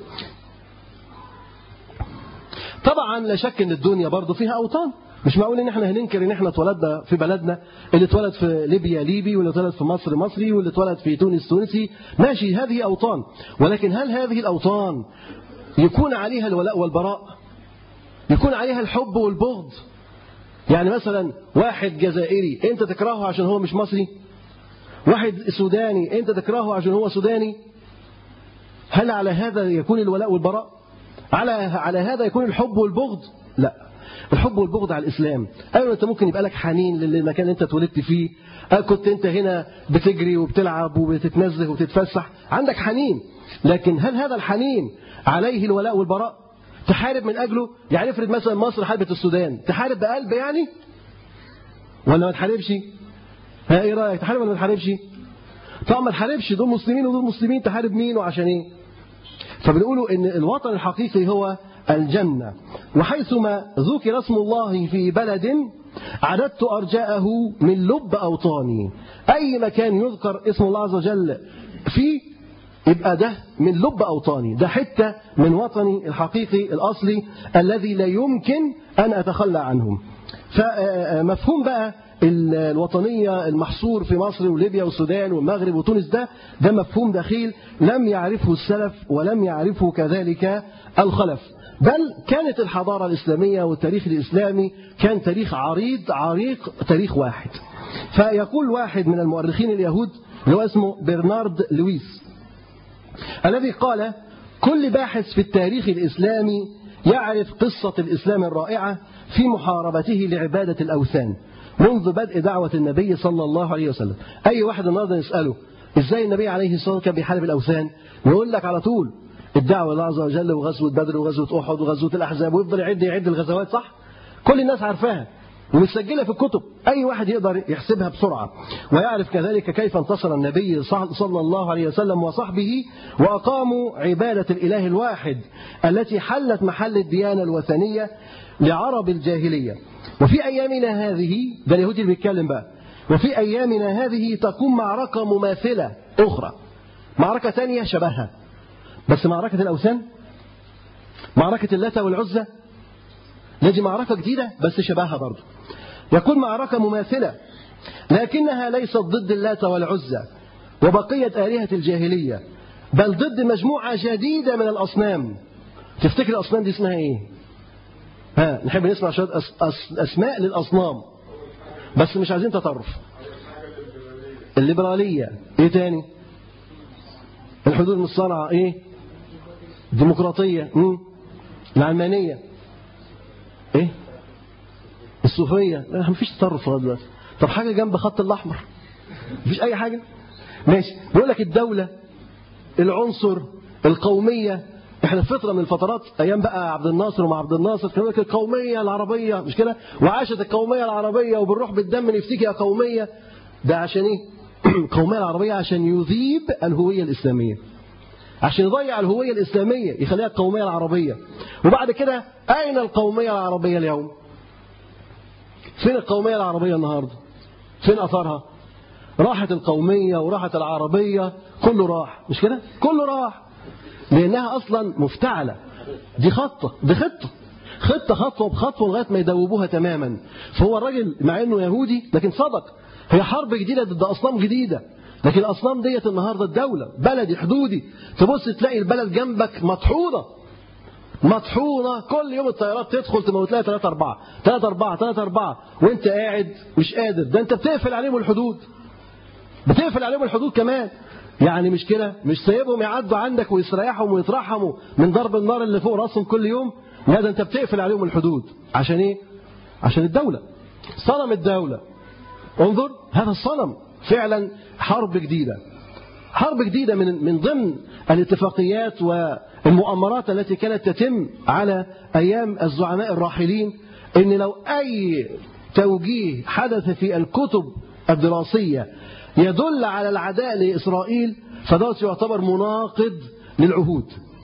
طبعا لا شك ان الدنيا برضو فيها اوطان. مش معقول ان احنا هننكر ان احنا اتولدنا في بلدنا، اللي اتولد في ليبيا ليبي، واللي اتولد في مصر مصري، واللي اتولد في تونس تونسي، ماشي، هذه اوطان. ولكن هل هذه الاوطان يكون عليها الولاء والبراء؟ يكون عليها الحب والبغض؟ يعني مثلا واحد جزائري انت تكرهه عشان هو مش مصري؟ واحد سوداني انت تكرهه عشان هو سوداني؟ هل على هذا يكون الولاء والبراء؟ على على هذا يكون الحب والبغض؟ لا، الحب والبغض على الإسلام. أيوة أنت ممكن يبقى لك حنين للمكان اللي أنت اتولدت فيه، كنت أنت هنا بتجري وبتلعب وبتتنزه وبتتفسح، عندك حنين، لكن هل هذا الحنين عليه الولاء والبراء؟ تحارب من أجله؟ يعني افرض مثلا مصر حاربت السودان، تحارب بقلب يعني؟ ولا ما تحاربش؟ ها إيه رأيك، تحارب ولا ما تحاربش؟ طبعا ما تحاربش، دول مسلمين ودول مسلمين، تحارب مين وعشان إيه؟ فبنقولوا إن الوطن الحقيقي هو الجنة. وحيثما ذكر اسم الله في بلد عددت أرجاءه من لب أوطاني. أي مكان يذكر اسم الله عز وجل فيه يبقى ده من لب أوطاني، ده حتة من وطني الحقيقي الأصلي الذي لا يمكن أن أتخلى عنه. فمفهوم بقى الوطنية المحصور في مصر وليبيا والسودان والمغرب وتونس، ده ده مفهوم دخيل لم يعرفه السلف ولم يعرفه كذلك الخلف. بل كانت الحضارة الإسلامية والتاريخ الإسلامي كان تاريخ عريض عريق، تاريخ واحد. فيقول واحد من المؤرخين اليهود اللي هو اسمه برنارد لويس، الذي قال: كل باحث في التاريخ الإسلامي يعرف قصة الإسلام الرائعة في محاربته لعبادة الأوثان منذ بدء دعوة النبي صلى الله عليه وسلم. أي واحد النهارده نسأله إزاي النبي عليه الصلاة والسلام كان بيحارب الأوثان، يقول لك على طول الدعوة لله عز وجل وغزوة بدر وغزوة أحد وغزوة الأحزاب، ويفضل يعد يعد الغزوات، صح؟ كل الناس عارفاها ومسجلة في الكتب، أي واحد يقدر يحسبها بسرعة، ويعرف كذلك كيف انتصر النبي صلى الله عليه وسلم وصحبه وأقاموا عبادة الإله الواحد التي حلت محل الديانة الوثنية لعرب الجاهلية. وفي أيامنا هذه، ده اليهودي اللي بيتكلم بقى، وفي أيامنا هذه تقوم معركة مماثلة أخرى، معركة ثانية شبهها، بس معركة الأوثان، معركة اللات والعزى، دي معركة جديدة بس شبهها برضه. يكون معركة مماثلة لكنها ليست ضد اللات والعزى وبقية آلهة الجاهلية، بل ضد مجموعة جديدة من الأصنام. تفتكر الأصنام دي اسمها إيه؟ ها، نحب نسمع شوية أس أس أسماء للأصنام بس مش عايزين تطرف. الليبرالية، إيه تاني؟ الحدود المصطنعة، إيه؟ الديمقراطية، مم. العلمانية، إيه؟ الصوفية. لا، مفيش تطرف لغاية دلوقتي. طب حاجة جنب خط الأحمر؟ مفيش أي حاجة؟ ماشي. بيقول لك الدولة، العنصر، القومية. احنا في فترة من الفترات ايام بقى عبد الناصر ومع عبد الناصر كانوا لك القومية العربية، مش كده؟ وعاشت القومية العربية وبنروح بالدم نفتكي يا قومية. ده عشان ايه؟ القومية العربية عشان يذيب الهوية الإسلامية، عشان يضيع الهوية الإسلامية يخليها القومية العربية. وبعد كده أين القومية العربية اليوم؟ فين القومية العربية النهاردة؟ فين أثرها؟ راحت القومية وراحت العربية، كله راح، مش كده؟ كله راح لأنها أصلا مفتعلة. دي خطة، دي خطة خطة خطوة بخطوة لغاية ما يدوبوها تماما. فهو الراجل مع أنه يهودي لكن صدق، هي حرب جديدة ضد أصنام جديدة، لكن الأصنام ديت النهاردة الدولة، بلدي، حدودي. تبص تلاقي البلد جنبك مطحونة مطحونة، كل يوم الطيارات تدخل تموت لها ثلاثة أربعة ثلاثة أربعة ثلاثة أربعة وأنت قاعد مش قادر. ده أنت بتقفل عليهم الحدود، بتقفل عليهم الحدود كمان. يعني مش كده، مش سايبهم يعدوا عندك ويستريحهم ويترحموا من ضرب النار اللي فوق راسهم كل يوم. لا، ده انت بتقفل عليهم الحدود. عشان ايه؟ عشان الدولة، صنم الدولة. انظر هذا الصنم فعلا حرب جديدة، حرب جديدة من من ضمن الاتفاقيات والمؤامرات التي كانت تتم على ايام الزعماء الراحلين، ان لو اي توجيه حدث في الكتب الدراسية يدل على العداء لإسرائيل فدوت يعتبر مناقض للعهود.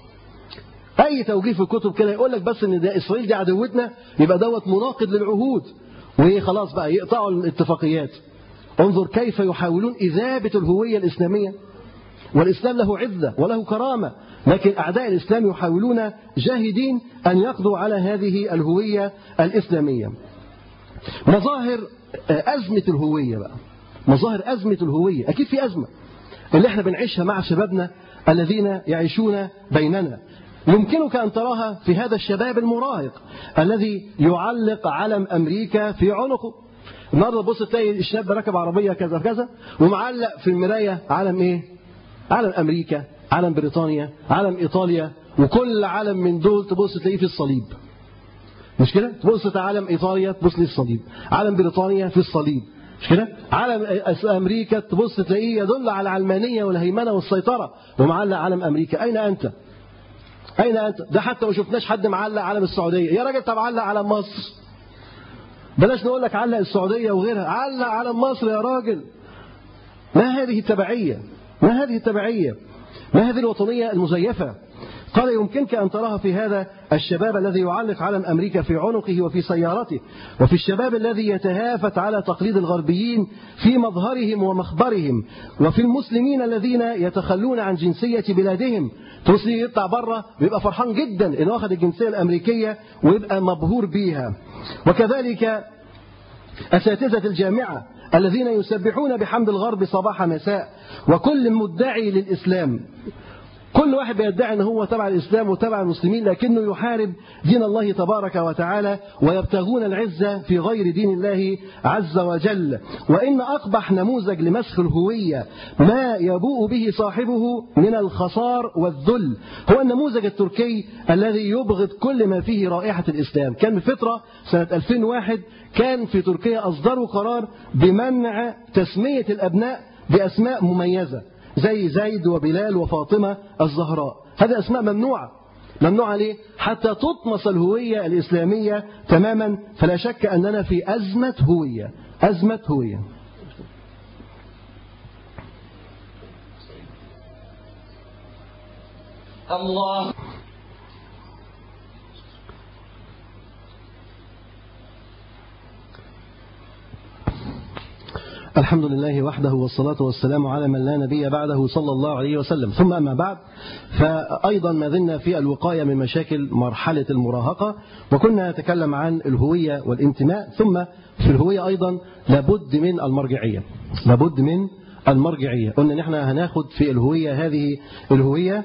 أي توجيه في الكتب كده يقول لك بس إن ده إسرائيل دي عدوتنا، يبقى دوت مناقض للعهود، وهي خلاص بقى يقطعوا الاتفاقيات. انظر كيف يحاولون إذابة الهوية الإسلامية، والإسلام له عزة وله كرامة، لكن أعداء الإسلام يحاولون جاهدين أن يقضوا على هذه الهوية الإسلامية. مظاهر أزمة الهوية بقى، مظاهر أزمة الهوية. أكيد في أزمة اللي احنا بنعيشها مع شبابنا الذين يعيشون بيننا. يمكنك أن تراها في هذا الشباب المراهق الذي يعلق علم أمريكا في عنقه. النهارده بص تلاقي الشاب ده راكب عربية كذا كذا ومعلق في المراية علم إيه؟ علم أمريكا، علم بريطانيا، علم إيطاليا، وكل علم من دول تبص تلاقيه في الصليب، مش كده؟ تبص علم إيطاليا تبص لي الصليب، علم بريطانيا في الصليب، مش كده؟ علم أمريكا تبص تلاقيه يدل على العلمانية والهيمنة والسيطرة، ومعلق علم أمريكا. أين أنت؟ أين أنت؟ ده حتى ما شفناش حد معلق علم السعودية. يا راجل طب علق علم مصر، بلاش نقول لك علق السعودية وغيرها، علق علم مصر يا راجل. ما هذه التبعية؟ ما هذه التبعية؟ ما هذه الوطنية المزيفة؟ قال يمكنك أن تراها في هذا الشباب الذي يعلق علم أمريكا في عنقه وفي سيارته، وفي الشباب الذي يتهافت على تقليد الغربيين في مظهرهم ومخبرهم، وفي المسلمين الذين يتخلون عن جنسية بلادهم. ترسي يطلع بره ويبقى فرحان جدا إنه أخذ الجنسية الأمريكية ويبقى مبهور بيها. وكذلك أساتذة الجامعة الذين يسبحون بحمد الغرب صباح مساء، وكل مدعي للإسلام كل واحد بيدعي ان هو تبع الإسلام وتبع المسلمين، لكنه يحارب دين الله تبارك وتعالى، ويبتغون العزة في غير دين الله عز وجل. وإن أقبح نموذج لمسخ الهوية ما يبوء به صاحبه من الخسار والذل هو النموذج التركي الذي يبغض كل ما فيه رائحة الإسلام. كان بفترة سنة ألفين وواحد كان في تركيا أصدروا قرار بمنع تسمية الأبناء بأسماء مميزة زي زيد وبلال وفاطمة الزهراء. هذه أسماء ممنوعة. ممنوعة ليه؟ حتى تطمس الهوية الإسلامية تماما. فلا شك أننا في أزمة هوية. أزمة هوية. الله. الحمد لله وحده والصلاة والسلام على من لا نبي بعده صلى الله عليه وسلم. ثم أما بعد، فأيضا ما زلنا في الوقاية من مشاكل مرحلة المراهقة، وكنا نتكلم عن الهوية والانتماء. ثم في الهوية أيضا لابد من المرجعية. لابد من المرجعية. قلنا نحن هناخد في الهوية هذه الهوية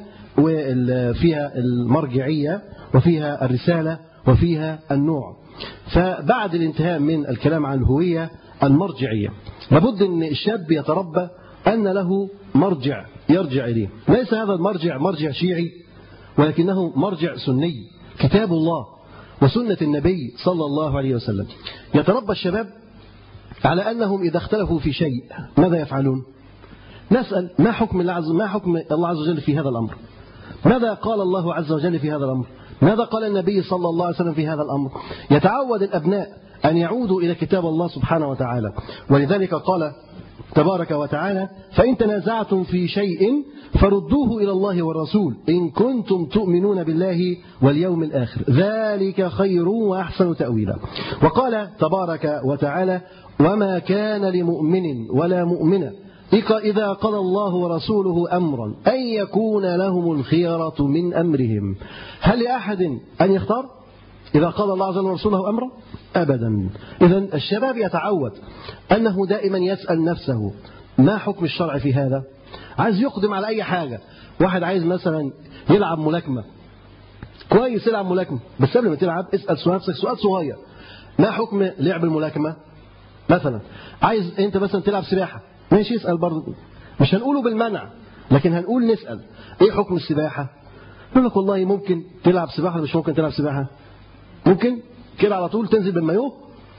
وفيها المرجعية وفيها الرسالة وفيها النوع. فبعد الانتهاء من الكلام عن الهوية المرجعية، لابد أن الشاب يتربى أن له مرجع يرجع إليه. ليس هذا المرجع مرجع شيعي، ولكنه مرجع سني، كتاب الله وسنة النبي صلى الله عليه وسلم. يتربى الشباب على أنهم إذا اختلفوا في شيء ماذا يفعلون؟ نسأل ما حكم الله عز ما حكم الله عز وجل في هذا الأمر؟ ماذا قال الله عز وجل في هذا الأمر؟ ماذا قال النبي صلى الله عليه وسلم في هذا الأمر؟ يتعود الأبناء أن يعودوا إلى كتاب الله سبحانه وتعالى. ولذلك قال تبارك وتعالى: فإن تنازعتم في شيء فردوه إلى الله والرسول إن كنتم تؤمنون بالله واليوم الآخر ذلك خير وأحسن تأويلا. وقال تبارك وتعالى: وما كان لمؤمن ولا مؤمنة إذا قضى الله ورسوله أمرا أن يكون لهم الخيرة من أمرهم. هل لأحد أن يختار إذا قضى الله عز وجل ورسوله أمرا؟ أبدا. إذن الشباب يتعود أنه دائما يسأل نفسه ما حكم الشرع في هذا؟ عايز يقدم على أي حاجة. واحد عايز مثلا يلعب ملاكمة، كويس يلعب ملاكمة، بس قبل ما تلعب اسأل نفسك سؤال صغير: ما حكم لعب الملاكمة؟ مثلا عايز أنت مثلا تلعب سباحة، ماشي، اسأل برضه. مش هنقوله بالمنع، لكن هنقول نسأل إيه حكم السباحة؟ يقول لك والله ممكن تلعب سباحة، مش ممكن تلعب سباحة؟ ممكن كده على طول تنزل بالمايوه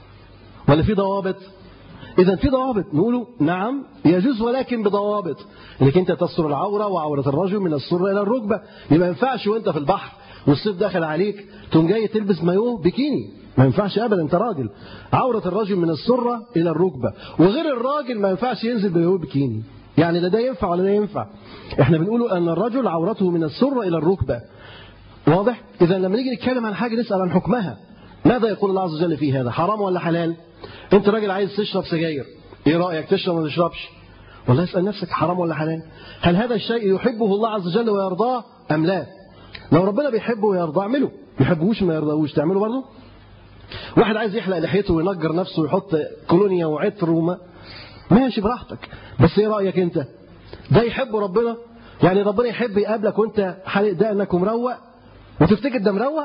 ولا في ضوابط؟ إذا في ضوابط نقوله نعم يجوز، ولكن بضوابط، انك انت تستر العورة وعورة الرجل من السرة إلى الركبة. يبقى ما ينفعش وانت في البحر والصيف داخل عليك تقوم جاي تلبس مايوه بيكيني، ما ينفعش ابدا. انت راجل، عورة الرجل من السرة إلى الركبة، وغير الراجل ما ينفعش ينزل بمايوه بيكيني. يعني لا ده ينفع ولا ده ينفع. احنا بنقوله ان الرجل عورته من السرة إلى الركبة. واضح؟ إذا لما نيجي نتكلم عن حاجة نسأل عن حكمها. ماذا يقول الله عز وجل في هذا؟ حرام ولا حلال؟ أنت راجل عايز تشرب سجاير، إيه رأيك تشرب ولا تشربش؟ والله اسأل نفسك حرام ولا حلال؟ هل هذا الشيء يحبه الله عز وجل ويرضاه أم لا؟ لو ربنا بيحبه ويرضاه اعمله، ما يحبهوش ما يرضاهوش تعمله برضه؟ واحد عايز يحلق لحيته وينجر نفسه ويحط كولونيا وعطر وما ماشي براحتك، بس إيه رأيك أنت؟ ده يحبه ربنا؟ يعني ربنا يحب يقابلك وأنت حالق دقنك ومروق وتفتكر ده مروق؟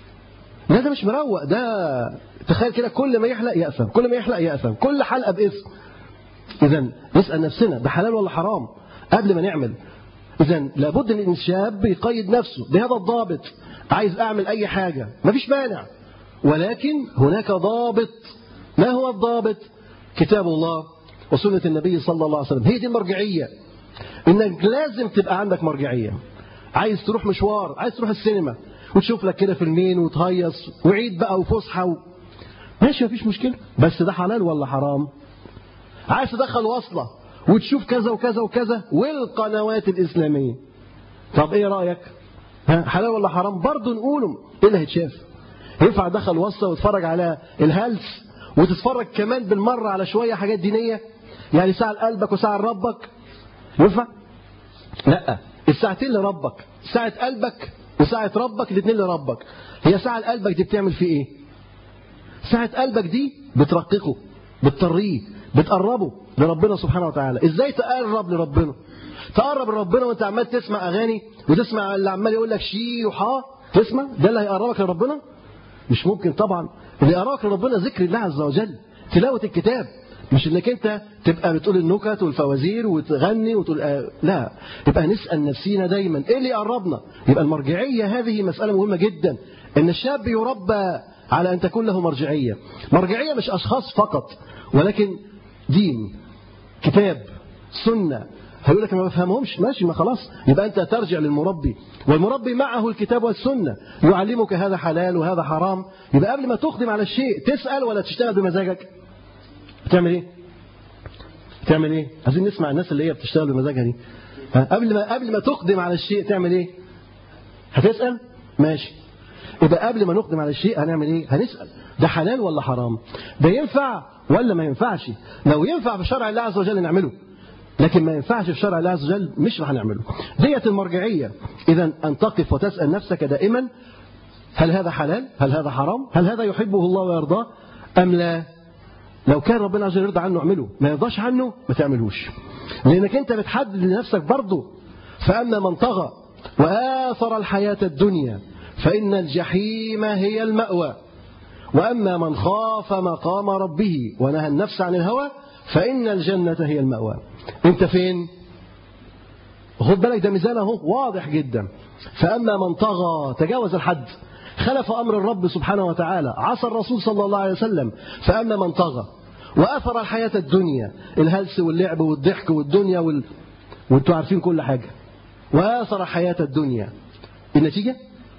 لا ده مش مروق، ده تخيل كده كل ما يحلق يأثم، كل ما يحلق يأثم، كل حلقة باسم. إذن نسأل نفسنا ده حلال ولا حرام قبل ما نعمل. إذن لابد أن الشاب يقيد نفسه بهذا الضابط. عايز أعمل أي حاجة مفيش مانع، ولكن هناك ضابط. ما هو الضابط؟ كتاب الله وسنة النبي صلى الله عليه وسلم. هي دي المرجعية، إنك لازم تبقى عندك مرجعية. عايز تروح مشوار، عايز تروح السينما وتشوف لك كده فيلمين وتهيص وعيد بقى وفسحه و... ماشي مفيش مشكلة، بس ده حلال ولا حرام؟ عايز تدخل وصلة وتشوف كذا وكذا وكذا والقنوات الإسلامية، طب ايه رأيك؟ ها حلال ولا حرام؟ برضه نقوله ايه اللي هيتشاف؟ ينفع تدخل وصلة وتتفرج على الهلس وتتفرج كمان بالمرة على شوية حاجات دينية، يعني ساعة لقلبك وساعة لربك؟ ينفع؟ لا، الساعتين لربك، ساعة قلبك وساعة ربك، الاثنين لربك. هي ساعة قلبك دي بتعمل فيه ايه؟ ساعة قلبك دي بترققه، بتطريه، بتقربه لربنا سبحانه وتعالى. ازاي تقرب لربنا؟ تقرب لربنا وانت عمال تسمع اغاني وتسمع اللي عمال يقول لك شي وحا، تسمع ده اللي هيقربك لربنا؟ مش ممكن طبعا. اللي يقربك لربنا ذكر الله عز وجل، تلاوة الكتاب، مش انك انت تبقى بتقول النكت والفوازير وتغني وتقول آه لا. يبقى نسأل نفسينا دايما ايه اللي يقربنا. يبقى المرجعية هذه مسألة مهمة جدا، ان الشاب يربى على ان تكون له مرجعية. مرجعية مش اشخاص فقط، ولكن دين، كتاب، سنة. هيقول لك ما بفهمهمش، ماشي، ما خلاص، يبقى انت ترجع للمربي، والمربي معه الكتاب والسنة يعلمك هذا حلال وهذا حرام. يبقى قبل ما تقدم على الشيء تسأل ولا تشتغل بمزاجك؟ بتعمل ايه؟ بتعمل ايه؟ عايزين نسمع الناس اللي هي بتشتغل بمزاجها دي. قبل ما قبل ما تقدم على الشيء تعمل ايه؟ هتسأل؟ ماشي. يبقى قبل ما نقدم على الشيء هنعمل ايه؟ هنسأل ده حلال ولا حرام؟ ده ينفع ولا ما ينفعش؟ لو ينفع في شرع الله عز وجل نعمله، لكن ما ينفعش في شرع الله عز وجل مش راح نعمله. ديت المرجعية. إذا أن تقف وتسأل نفسك دائما هل هذا حلال؟ هل هذا حرام؟ هل هذا يحبه الله ويرضاه أم لا؟ لو كان ربنا عز وجل يرضى عنه اعمله، ما يرضاش عنه ما تعملوش، لأنك أنت بتحدد لنفسك برضه. فأما من طغى وآثر الحياة الدنيا فإن الجحيم هي المأوى، وأما من خاف مقام ربه ونهى النفس عن الهوى فإن الجنة هي المأوى. أنت فين؟ خد بالك ده ميزان اهو واضح جدا. فأما من طغى، تجاوز الحد، خلف أمر الرب سبحانه وتعالى، عصى الرسول صلى الله عليه وسلم. فأما من طغى وأثر الحياة الدنيا، الهلس واللعب والضحك والدنيا وال... وانتوا عارفين كل حاجة، وآثر الحياة الدنيا، النتيجة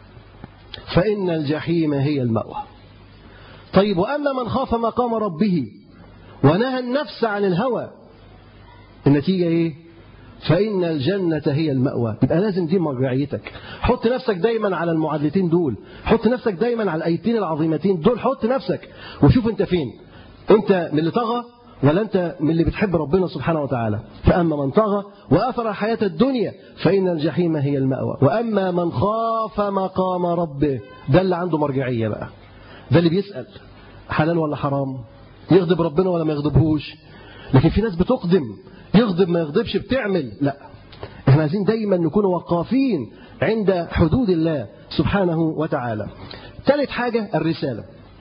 فإن الجحيم هي المأوى. طيب وأما من خاف مقام ربه ونهى النفس عن الهوى، النتيجة إيه؟ فإن الجنة هي المأوى. يبقى لازم دي مرجعيتك. حط نفسك دايما على المعادلتين دول، حط نفسك دايما على الآيتين العظيمتين دول، حط نفسك وشوف أنت فين. أنت من اللي طغى ولا أنت من اللي بتحب ربنا سبحانه وتعالى؟ فأما من طغى وآثر الحياة الدنيا فإن الجحيم هي المأوى، وأما من خاف مقام ربه، ده اللي عنده مرجعية بقى، ده اللي بيسأل حلال ولا حرام، يغضب ربنا ولا ما يغضبهوش. لكن في ناس بتقدم، يغضب ما يغضبش بتعمل، لا. احنا عايزين دايما نكون وقافين عند حدود الله سبحانه وتعالى. ثالث حاجة الرسالة.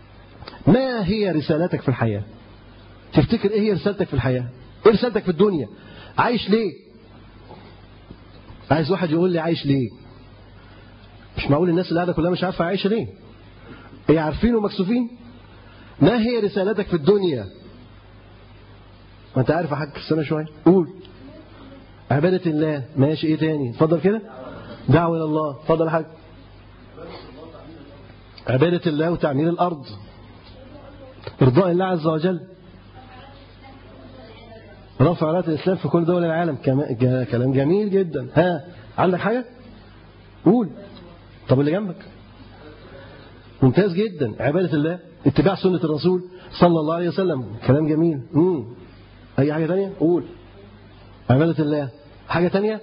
ما هي رسالتك في الحياة؟ تفتكر ايه هي رسالتك في الحياة؟ ايه رسالتك في الدنيا؟ عايش ليه؟ عايز واحد يقول لي عايش ليه؟ مش معقول الناس اللي قاعدة كلها مش عارفة عايشة ليه؟ ايه عارفين ومكسوفين؟ ما هي رسالتك في الدنيا؟ ما انت عارف يا حاج، استنى شويه، قول. عبادة الله، ماشي، ايه تاني؟ اتفضل كده. دعوة الى الله، اتفضل يا حاج. عبادة الله وتعمير الارض، ارضاء الله عز وجل، رفع راية الاسلام في كل دول العالم. كلام جميل جدا. ها عندك حاجه؟ قول. طب اللي جنبك ممتاز جدا. عبادة الله، اتباع سنة الرسول صلى الله عليه وسلم، كلام جميل. امم أي حاجة تانية؟ قول. عبادة الله. حاجة تانية؟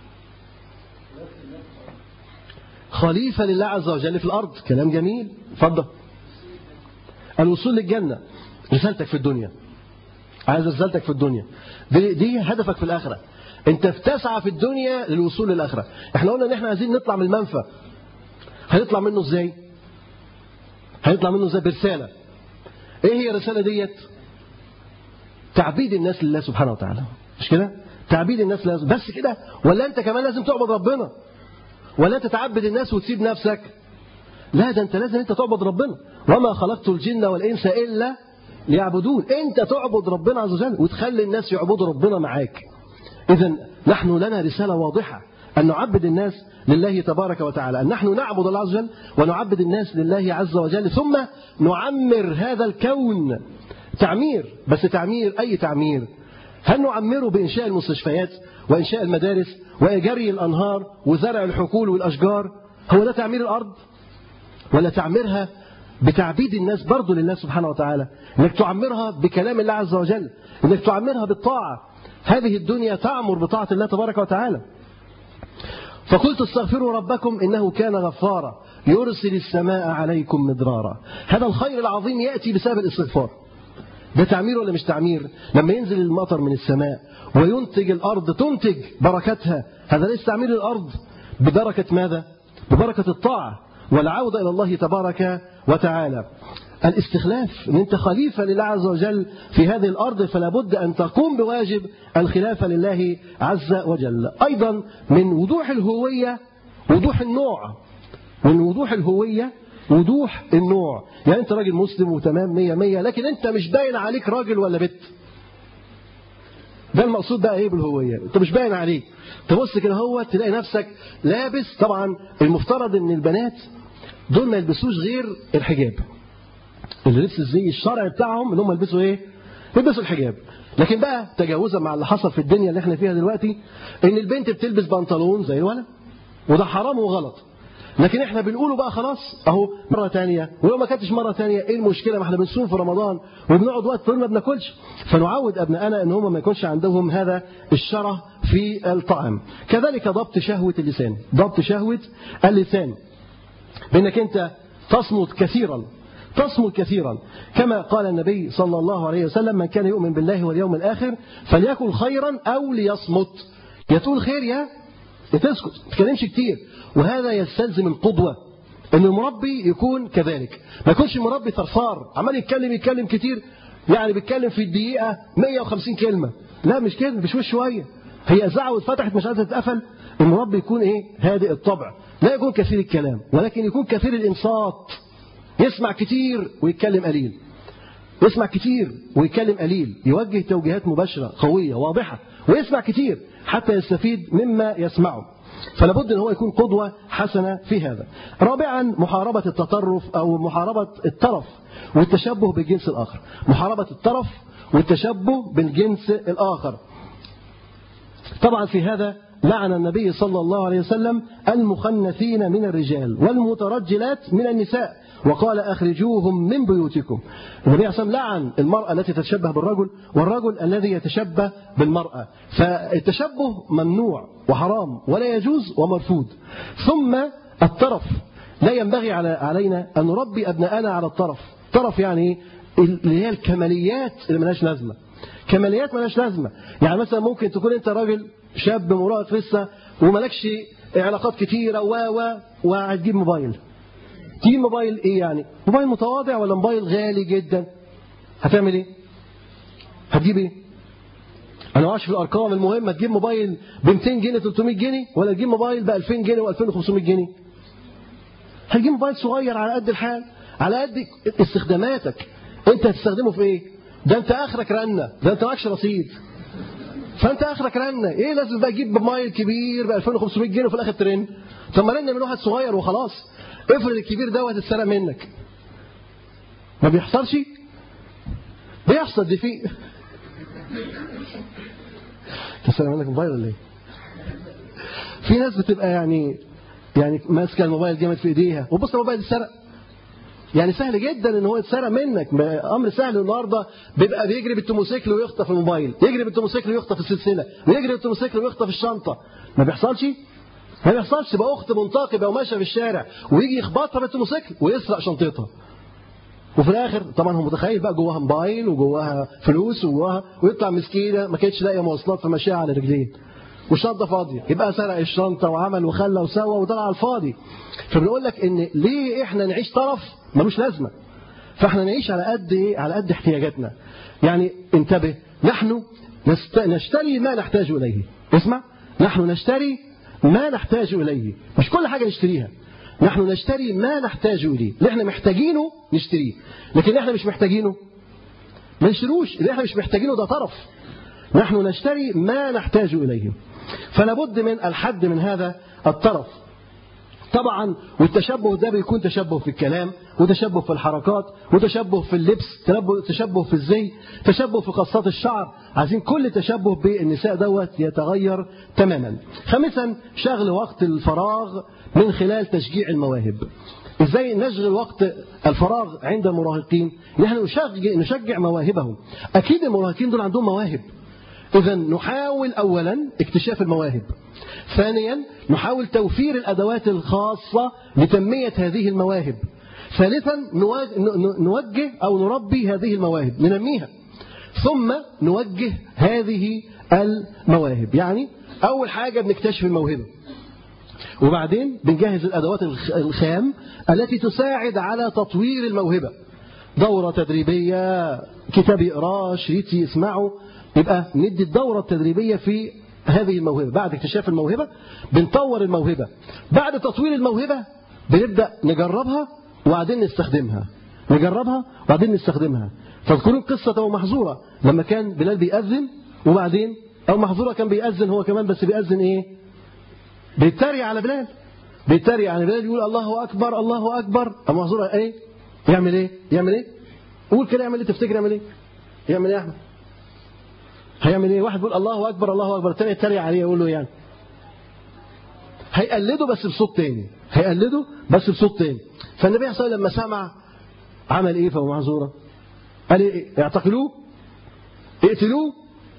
خليفة لله عز وجل في الأرض، كلام جميل. اتفضل. الوصول للجنة، رسالتك في الدنيا. عايز رسالتك في الدنيا دي, دي هدفك في الآخرة. أنت بتسعى في الدنيا للوصول للآخرة. احنا قلنا ان احنا عايزين نطلع من المنفى. هنطلع منه ازاي؟ هنطلع منه ازاي؟ برسالة. ايه هي الرسالة ديت؟ تعبيد الناس لله سبحانه وتعالى، مش كده؟ تعبيد الناس لله بس كده؟ ولا انت كمان لازم تعبد ربنا؟ ولا انت تعبد الناس وتسيب نفسك؟ لا، ده انت لازم انت تعبد ربنا. وما خلقت الجن والانس الا ليعبدون. انت تعبد ربنا عز وجل وتخلي الناس يعبدوا ربنا معاك. اذا نحن لنا رسالة واضحة أن نعبد الناس لله تبارك وتعالى، أن نحن نعبد الله عز وجل ونعبد الناس لله عز وجل، ثم نعمر هذا الكون تعمير. بس تعمير أي تعمير؟ هل نعمره بإنشاء المستشفيات وإنشاء المدارس وجري الأنهار وزرع الحقول والأشجار؟ هو ده تعمير الأرض؟ ولا تعميرها بتعبيد الناس برضو لله سبحانه وتعالى، انك تعمرها بكلام الله عز وجل، انك تعمرها بالطاعة. هذه الدنيا تعمر بطاعة الله تبارك وتعالى. فقلت استغفروا ربكم إنه كان غفارا يرسل السماء عليكم مدرارا. هذا الخير العظيم يأتي بسبب الاستغفار. ده تعمير ولا مش تعمير؟ لما ينزل المطر من السماء وينتج الأرض تنتج بركتها، هذا ليس تعمير الأرض ببركة ماذا؟ ببركة الطاعة والعودة إلى الله تبارك وتعالى. الاستخلاف، ان انت خليفة لله عز وجل في هذه الأرض، فلا بد أن تقوم بواجب الخلافة لله عز وجل. أيضا من وضوح الهوية وضوح النوع، من وضوح الهوية وضوح النوع. يعني انت راجل مسلم وتمام مية مية، لكن انت مش باين عليك راجل ولا بنت. ده المقصود بقى ايه بالهوية، انت مش باين عليك. تبص كده هو تلاقي نفسك لابس، طبعا المفترض ان البنات دول ما يلبسوش غير الحجاب، اللي لبس الزي الشرعي بتاعهم ان هم يلبسوا ايه؟ يلبسوا الحجاب. لكن بقى تجاوزا مع اللي حصل في الدنيا اللي احنا فيها دلوقتي، ان البنت بتلبس بنطلون زي الولد، وده حرام وغلط. لكن احنا بنقوله بقى خلاص اهو مرة تانية، ولو ما كانتش مرة تانية ايه المشكلة؟ ما احنا بنصوم في رمضان وبنقعد وقت طويل ما بناكلش. فنعود ابنائنا ان هم ما يكونش عندهم هذا الشره في الطعام. كذلك ضبط شهوة اللسان، ضبط شهوة اللسان بانك انت تصمت كثيرا، تصمت كثيرا، كما قال النبي صلى الله عليه وسلم: من كان يؤمن بالله واليوم الآخر فليكن خيرا أو ليصمت. يا تقول خير يا تسكت، ما تتكلمش كتير. وهذا يستلزم القدوة، ان المربي يكون كذلك، ما يكونش مربي ثرثار عمال يتكلم يتكلم كتير، يعني بيتكلم في الدقيقة مية وخمسين كلمة. لا مش كده، بشويش شوية، هي إذاعة واتفتحت مش عايزة تتقفل. المربي يكون ايه؟ هادئ الطبع، لا يكون كثير الكلام، ولكن يكون كثير الإنصات، يسمع كتير ويتكلم قليل، يسمع كتير ويتكلم قليل، يوجه توجيهات مباشرة قوية واضحة، ويسمع كتير حتى يستفيد مما يسمعه. فلا بد ان هو يكون قدوة حسنة في هذا. رابعا محاربة التطرف او محاربة الترف والتشبه بالجنس الآخر، محاربة الترف والتشبه بالجنس الآخر. طبعا في هذا لعن النبي صلى الله عليه وسلم المخنثين من الرجال والمترجلات من النساء، وقال: أخرجوهم من بيوتكم. النبي صلى الله عليه وسلم لعن المرأة التي تتشبه بالرجل والرجل الذي يتشبه بالمرأة. فالتشبه ممنوع وحرام ولا يجوز ومرفوض. ثم الطرف، لا ينبغي علينا أن نربي أبناءنا على الطرف. طرف يعني اللي هي الكماليات اللي ملهاش لازمة، كماليات ملهاش لازمة. يعني مثلا ممكن تكون أنت راجل شاب مراهق لسه وملكش علاقات كتيرة و و وهتجيب موبايل. تجيب موبايل ايه يعني؟ موبايل متواضع ولا موبايل غالي جدا؟ هتعمل ايه؟ هتجيب ايه؟ انا ما اعرفش في الارقام، المهم هتجيب موبايل ب مئتين جنيه تلتمية جنيه ولا تجيب موبايل ب ألفين جنيه وألفين وخمسمية جنيه؟ هتجيب موبايل صغير على قد الحال، على قد استخداماتك. انت هتستخدمه في ايه؟ ده انت اخرك رنه، ده انت معكش رصيد، فانت اخرك رنه. ايه لازم بقى تجيب موبايل كبير ب ألفين وخمسمية جنيه وفي الاخر ترن؟ طب ما رن من واحد صغير وخلاص. افرض الكبير دوت اتسرق منك، ما بيحصلش؟ بيحصل. دي في تسرق منك موبايل ولا ايه؟ في ناس بتبقى يعني يعني ماسكه الموبايل جامد في ايديها، وبص الموبايل اتسرق. يعني سهل جدا ان هو يتسرق منك، امر سهل. النهارده بيبقى بيجري بالتوموسيكل ويخطف الموبايل، يجري بالتوموسيكل ويخطف السلسله، ويجري بالتوموسيكل ويخطف الشنطه. ما بيحصلش؟ ما بيحصلش. تبقى اخت منتقبه وماشيه في الشارع ويجي يخبطها بالتوموسيكل ويسرق شنطتها، وفي الاخر طبعا هو متخيل بقى جواها موبايل وجواها فلوس وجواها، ويطلع مسكينه ما كانتش لاقيه مواصلات فماشيه على رجلين والشنطه فاضيه، يبقى سرق الشنطه وعمل وخلى وسوى وطلع على الفاضي. فبنقول لك ان ليه احنا نعيش طرف ملوش لازمه؟ فاحنا نعيش على قد ايه؟ على قد احتياجاتنا. يعني انتبه، نحن نشتري ما نحتاج اليه. اسمع، نحن نشتري ما نحتاج إليه، مش كل حاجة نشتريها. نحن نشتري ما نحتاج إليه، اللي احنا محتاجينه نشتريه، لكن اللي احنا مش محتاجينه ما نشتروش. اللي احنا مش محتاجينه ده طرف. نحن نشتري ما نحتاج إليه، فلا بد من الحد من هذا الطرف. طبعا والتشبه ده بيكون تشبه في الكلام، وتشبه في الحركات، وتشبه في اللبس، تشبه في الزي، تشبه في قصات الشعر. عايزين كل تشبه بالنساء دوت يتغير تماما. خامسا شغل وقت الفراغ من خلال تشجيع المواهب. ازاي نشغل وقت الفراغ عند المراهقين؟ نحن نشجع, نشجع مواهبهم. اكيد المراهقين دول عندهم مواهب، إذا نحاول أولا اكتشاف المواهب، ثانيا نحاول توفير الأدوات الخاصة لتنمية هذه المواهب، ثالثا نوجه أو نربي هذه المواهب، ننميها. ثم نوجه هذه المواهب. يعني أول حاجة بنكتشف الموهبة، وبعدين بنجهز الأدوات الخام التي تساعد على تطوير الموهبة، دورة تدريبية، كتاب يقراه، شريط يسمعه، يبقى ندي الدورة التدريبية في هذه الموهبة. بعد اكتشاف الموهبة بنطور الموهبة، بعد تطوير الموهبة بنبدأ نجربها وبعدين نستخدمها، نجربها وبعدين نستخدمها. تذكرون قصة أبو محظورة لما كان بلال بيأذن، وبعدين أبو محظورة كان بيأذن هو كمان، بس بيأذن إيه؟ بيتريق على بلال، بيتريق على بلال، يقول الله أكبر الله أكبر. أبو محظورة إيه؟ يعمل إيه؟ يعمل إيه؟ قول كده، يعمل إيه؟ تفتكر يعمل إيه؟ يعمل إيه يا أحمد؟ هيعمل إيه؟ واحد يقول الله أكبر الله أكبر، الثاني يتريق عليه يقول له يعني هيقلده بس بصوت تاني، هيقلده بس بصوت تاني. فالنبي صلى الله عليه وسلم لما سمع عمل إيه في أبو محظورة؟ قال إيه؟ اعتقلوه؟ اقتلوه؟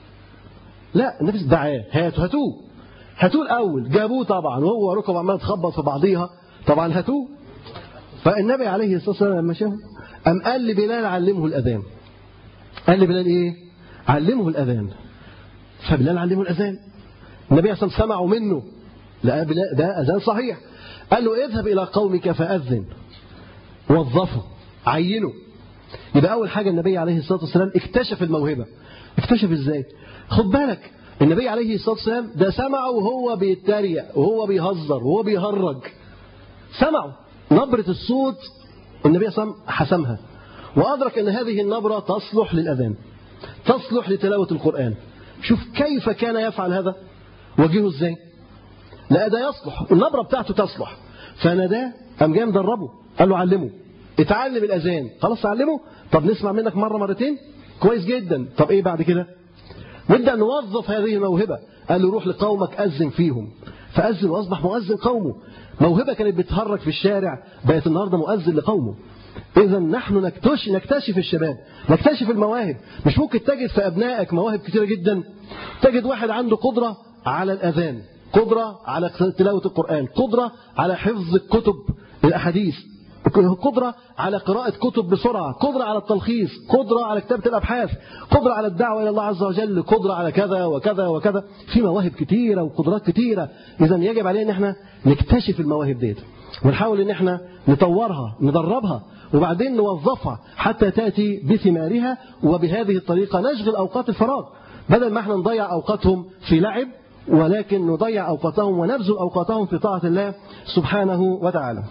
لا، النبي دعاه، هاتوا هاتوه هاتوه الأول. جابوه طبعا وهو ركب عمال تخبط في بعضيها، طبعا هاتوه. فالنبي عليه الصلاة والسلام لما شافه قام قال لبلال علمه الأذان. قال لبلال إيه؟ علمه الأذان. فبلال علمه الأذان. النبي صلى الله عليه وسلم سمعوا منه، لا ده أذان صحيح. قال له اذهب إلى قومك فأذن، وظفه، عينه. يبقى أول حاجة النبي عليه الصلاة والسلام اكتشف الموهبة. اكتشف إزاي؟ خد بالك النبي عليه الصلاة والسلام ده سمعه وهو بيتريق وهو بيهزر وهو بيهرج، سمعه نبرة الصوت، النبي صلى الله عليه وسلم حسمها وأدرك أن هذه النبرة تصلح للأذان، تصلح لتلاوة القرآن. شوف كيف كان يفعل هذا، وجهه إزاي؟ لا ده يصلح، النبرة بتاعته تصلح. فناداه، قام جاي مدربه، قال له علمه، اتعلم الأذان. خلاص علمه، طب نسمع منك مرة مرتين، كويس جدا. طب إيه بعد كده؟ نبدأ نوظف هذه الموهبة. قال له روح لقومك أذن فيهم، فأذن وأصبح مؤذن قومه. موهبة كانت بتهرج في الشارع بقت النهاردة مؤذن لقومه. إذا نحن نكتشف نكتشف الشباب، نكتشف المواهب. مش ممكن تجد في أبنائك مواهب كتيرة جدا، تجد واحد عنده قدرة على الأذان، قدرة على تلاوة القرآن، قدرة على حفظ الكتب الأحاديث، قدرة على قراءة كتب بسرعة، قدرة على التلخيص، قدرة على كتابة الأبحاث، قدرة على الدعوة إلى الله عز وجل، قدرة على كذا وكذا وكذا. في مواهب كتيرة وقدرات كتيرة. إذا يجب علينا إن احنا نكتشف المواهب ديت ونحاول إن احنا نطورها، ندربها، وبعدين نوظفها حتى تأتي بثمارها. وبهذه الطريقة نشغل أوقات الفراغ، بدل ما احنا نضيع أوقاتهم في لعب، ولكن نضيع أوقاتهم ونبذل أوقاتهم في طاعة الله سبحانه وتعالى.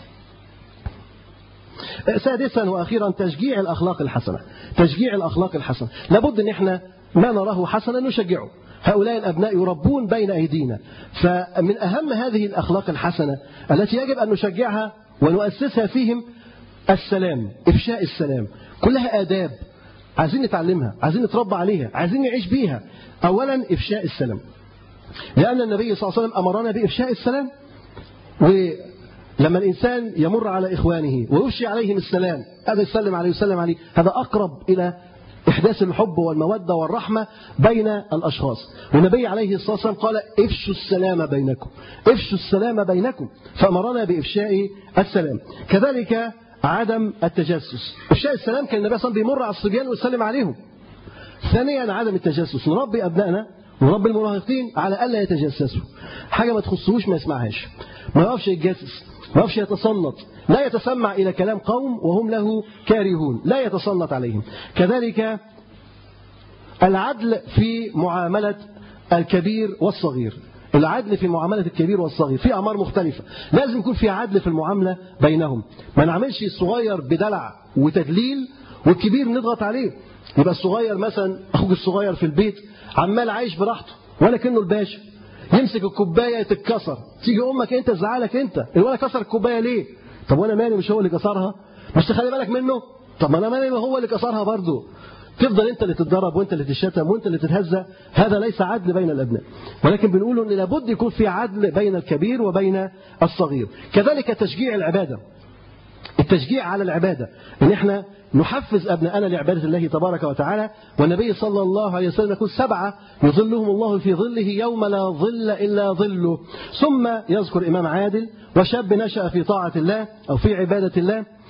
سادسا وأخيرا تشجيع الأخلاق الحسنة. تشجيع الأخلاق الحسنة، لابد أن احنا ما نراه حسنا نشجعه. هؤلاء الأبناء يربون بين أيدينا، فمن أهم هذه الأخلاق الحسنة التي يجب أن نشجعها ونؤسسها فيهم السلام، إفشاء السلام. كلها آداب عايزين نتعلمها، عايزين نتربى عليها، عايزين نعيش بيها. أولا إفشاء السلام، لأن النبي صلى الله عليه وسلم أمرنا بإفشاء السلام. ولما الإنسان يمر على إخوانه ويفشي عليهم السلام، هذا يسلم عليه ويسلم عليه، هذا أقرب إلى إحداث الحب والمودة والرحمة بين الأشخاص. والنبي عليه الصلاة والسلام قال افشوا السلام بينكم، افشوا السلام بينكم، فأمرنا بإفشاء السلام. كذلك عدم التجسس. إفشاء السلام كان النبي صلى الله عليه وسلم بيمر على الصبيان ويسلم عليهم. ثانيا عدم التجسس، نربي أبنائنا ونربي المراهقين على ألا يتجسسوا، حاجة ما تخصوش ما يسمعهاش، ما يقفش يتجسس، ما يقفش يتصنت، لا يتسمع إلى كلام قوم وهم له كارهون، لا يتصنت عليهم. كذلك العدل في معاملة الكبير والصغير، العدل في معاملة الكبير والصغير في أعمار مختلفة، لازم يكون في عدل في المعاملة بينهم. ما نعملش الصغير بدلع وتدليل والكبير نضغط عليه. يبقى الصغير مثلا أخوك الصغير في البيت عمال عايش براحته ولا كأنه الباشا، يمسك الكوباية تتكسر، تيجي أمك أنت تزعلك، أنت الولد كسر الكوباية ليه؟ طب وأنا مالي، مش هو اللي كسرها؟ مش تخلي بالك منه؟ طب ما أنا مالي، هو اللي كسرها برضه. تفضل أنت اللي تتضرب وأنت اللي تشتم وأنت اللي تتهزأ. هذا ليس عدل بين الأبناء، ولكن بنقول إن لابد يكون في عدل بين الكبير وبين الصغير. كذلك تشجيع العبادة، التشجيع على العبادة، إن إحنا نحفز أبناءنا لعبادة الله تبارك وتعالى. والنبي صلى الله عليه وسلم يقول سبعة يظلهم الله في ظله يوم لا ظل إلا ظله. ثم يذكر إمام عادل وشاب نشأ في طاعة الله أو في عبادة الله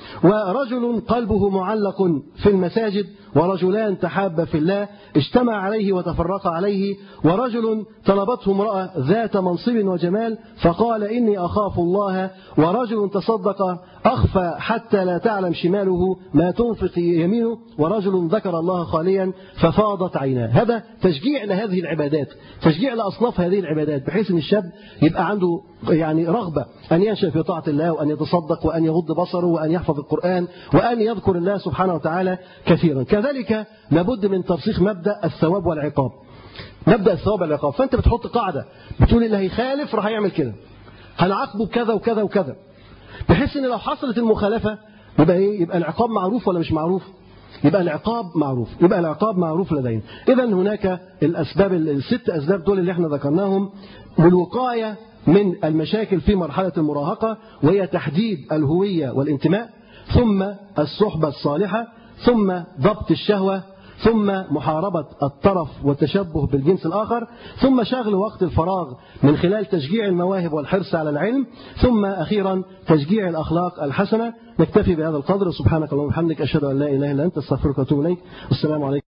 ورجل قلبه معلق في المساجد، ورجلان تحابا في الله اجتمع عليه وتفرق عليه، ورجل طلبته امرأة ذات منصب وجمال فقال إني أخاف الله، ورجل تصدق أخفى حتى لا تعلم شماله ما تنفق يمينه، ورجل ذكر الله خاليا ففاضت عيناه. هذا تشجيع لهذه العبادات، تشجيع لأصناف هذه العبادات، بحيث أن الشاب يبقى عنده يعني رغبة أن ينشأ في طاعة الله، وأن يتصدق، وأن يغض بصره، وأن يحفظ القرآن، وأن يذكر الله سبحانه وتعالى كثيرا. كذلك لابد من ترسيخ مبدأ الثواب والعقاب، مبدأ الثواب والعقاب. فأنت بتحط قاعدة بتقول اللي هيخالف راح يعمل كده، هنعاقبه بكذا وكذا وكذا، بحيث ان لو حصلت المخالفة يبقى ايه؟ يبقى العقاب معروف ولا مش معروف؟ يبقى العقاب معروف، يبقى العقاب معروف لدينا. اذا هناك الاسباب الست اسباب دول اللي احنا ذكرناهم للوقاية من المشاكل في مرحلة المراهقة، وهي تحديد الهوية والانتماء، ثم الصحبة الصالحة، ثم ضبط الشهوة، ثم محاربة الطرف والتشبه بالجنس الآخر، ثم شغل وقت الفراغ من خلال تشجيع المواهب والحرص على العلم، ثم أخيرا تشجيع الأخلاق الحسنة. نكتفي بهذا القدر. سبحانك اللهم وبحمدك، أشهد أن لا إله إلا أنت، أستغفرك وأتوب إليك. والسلام عليكم.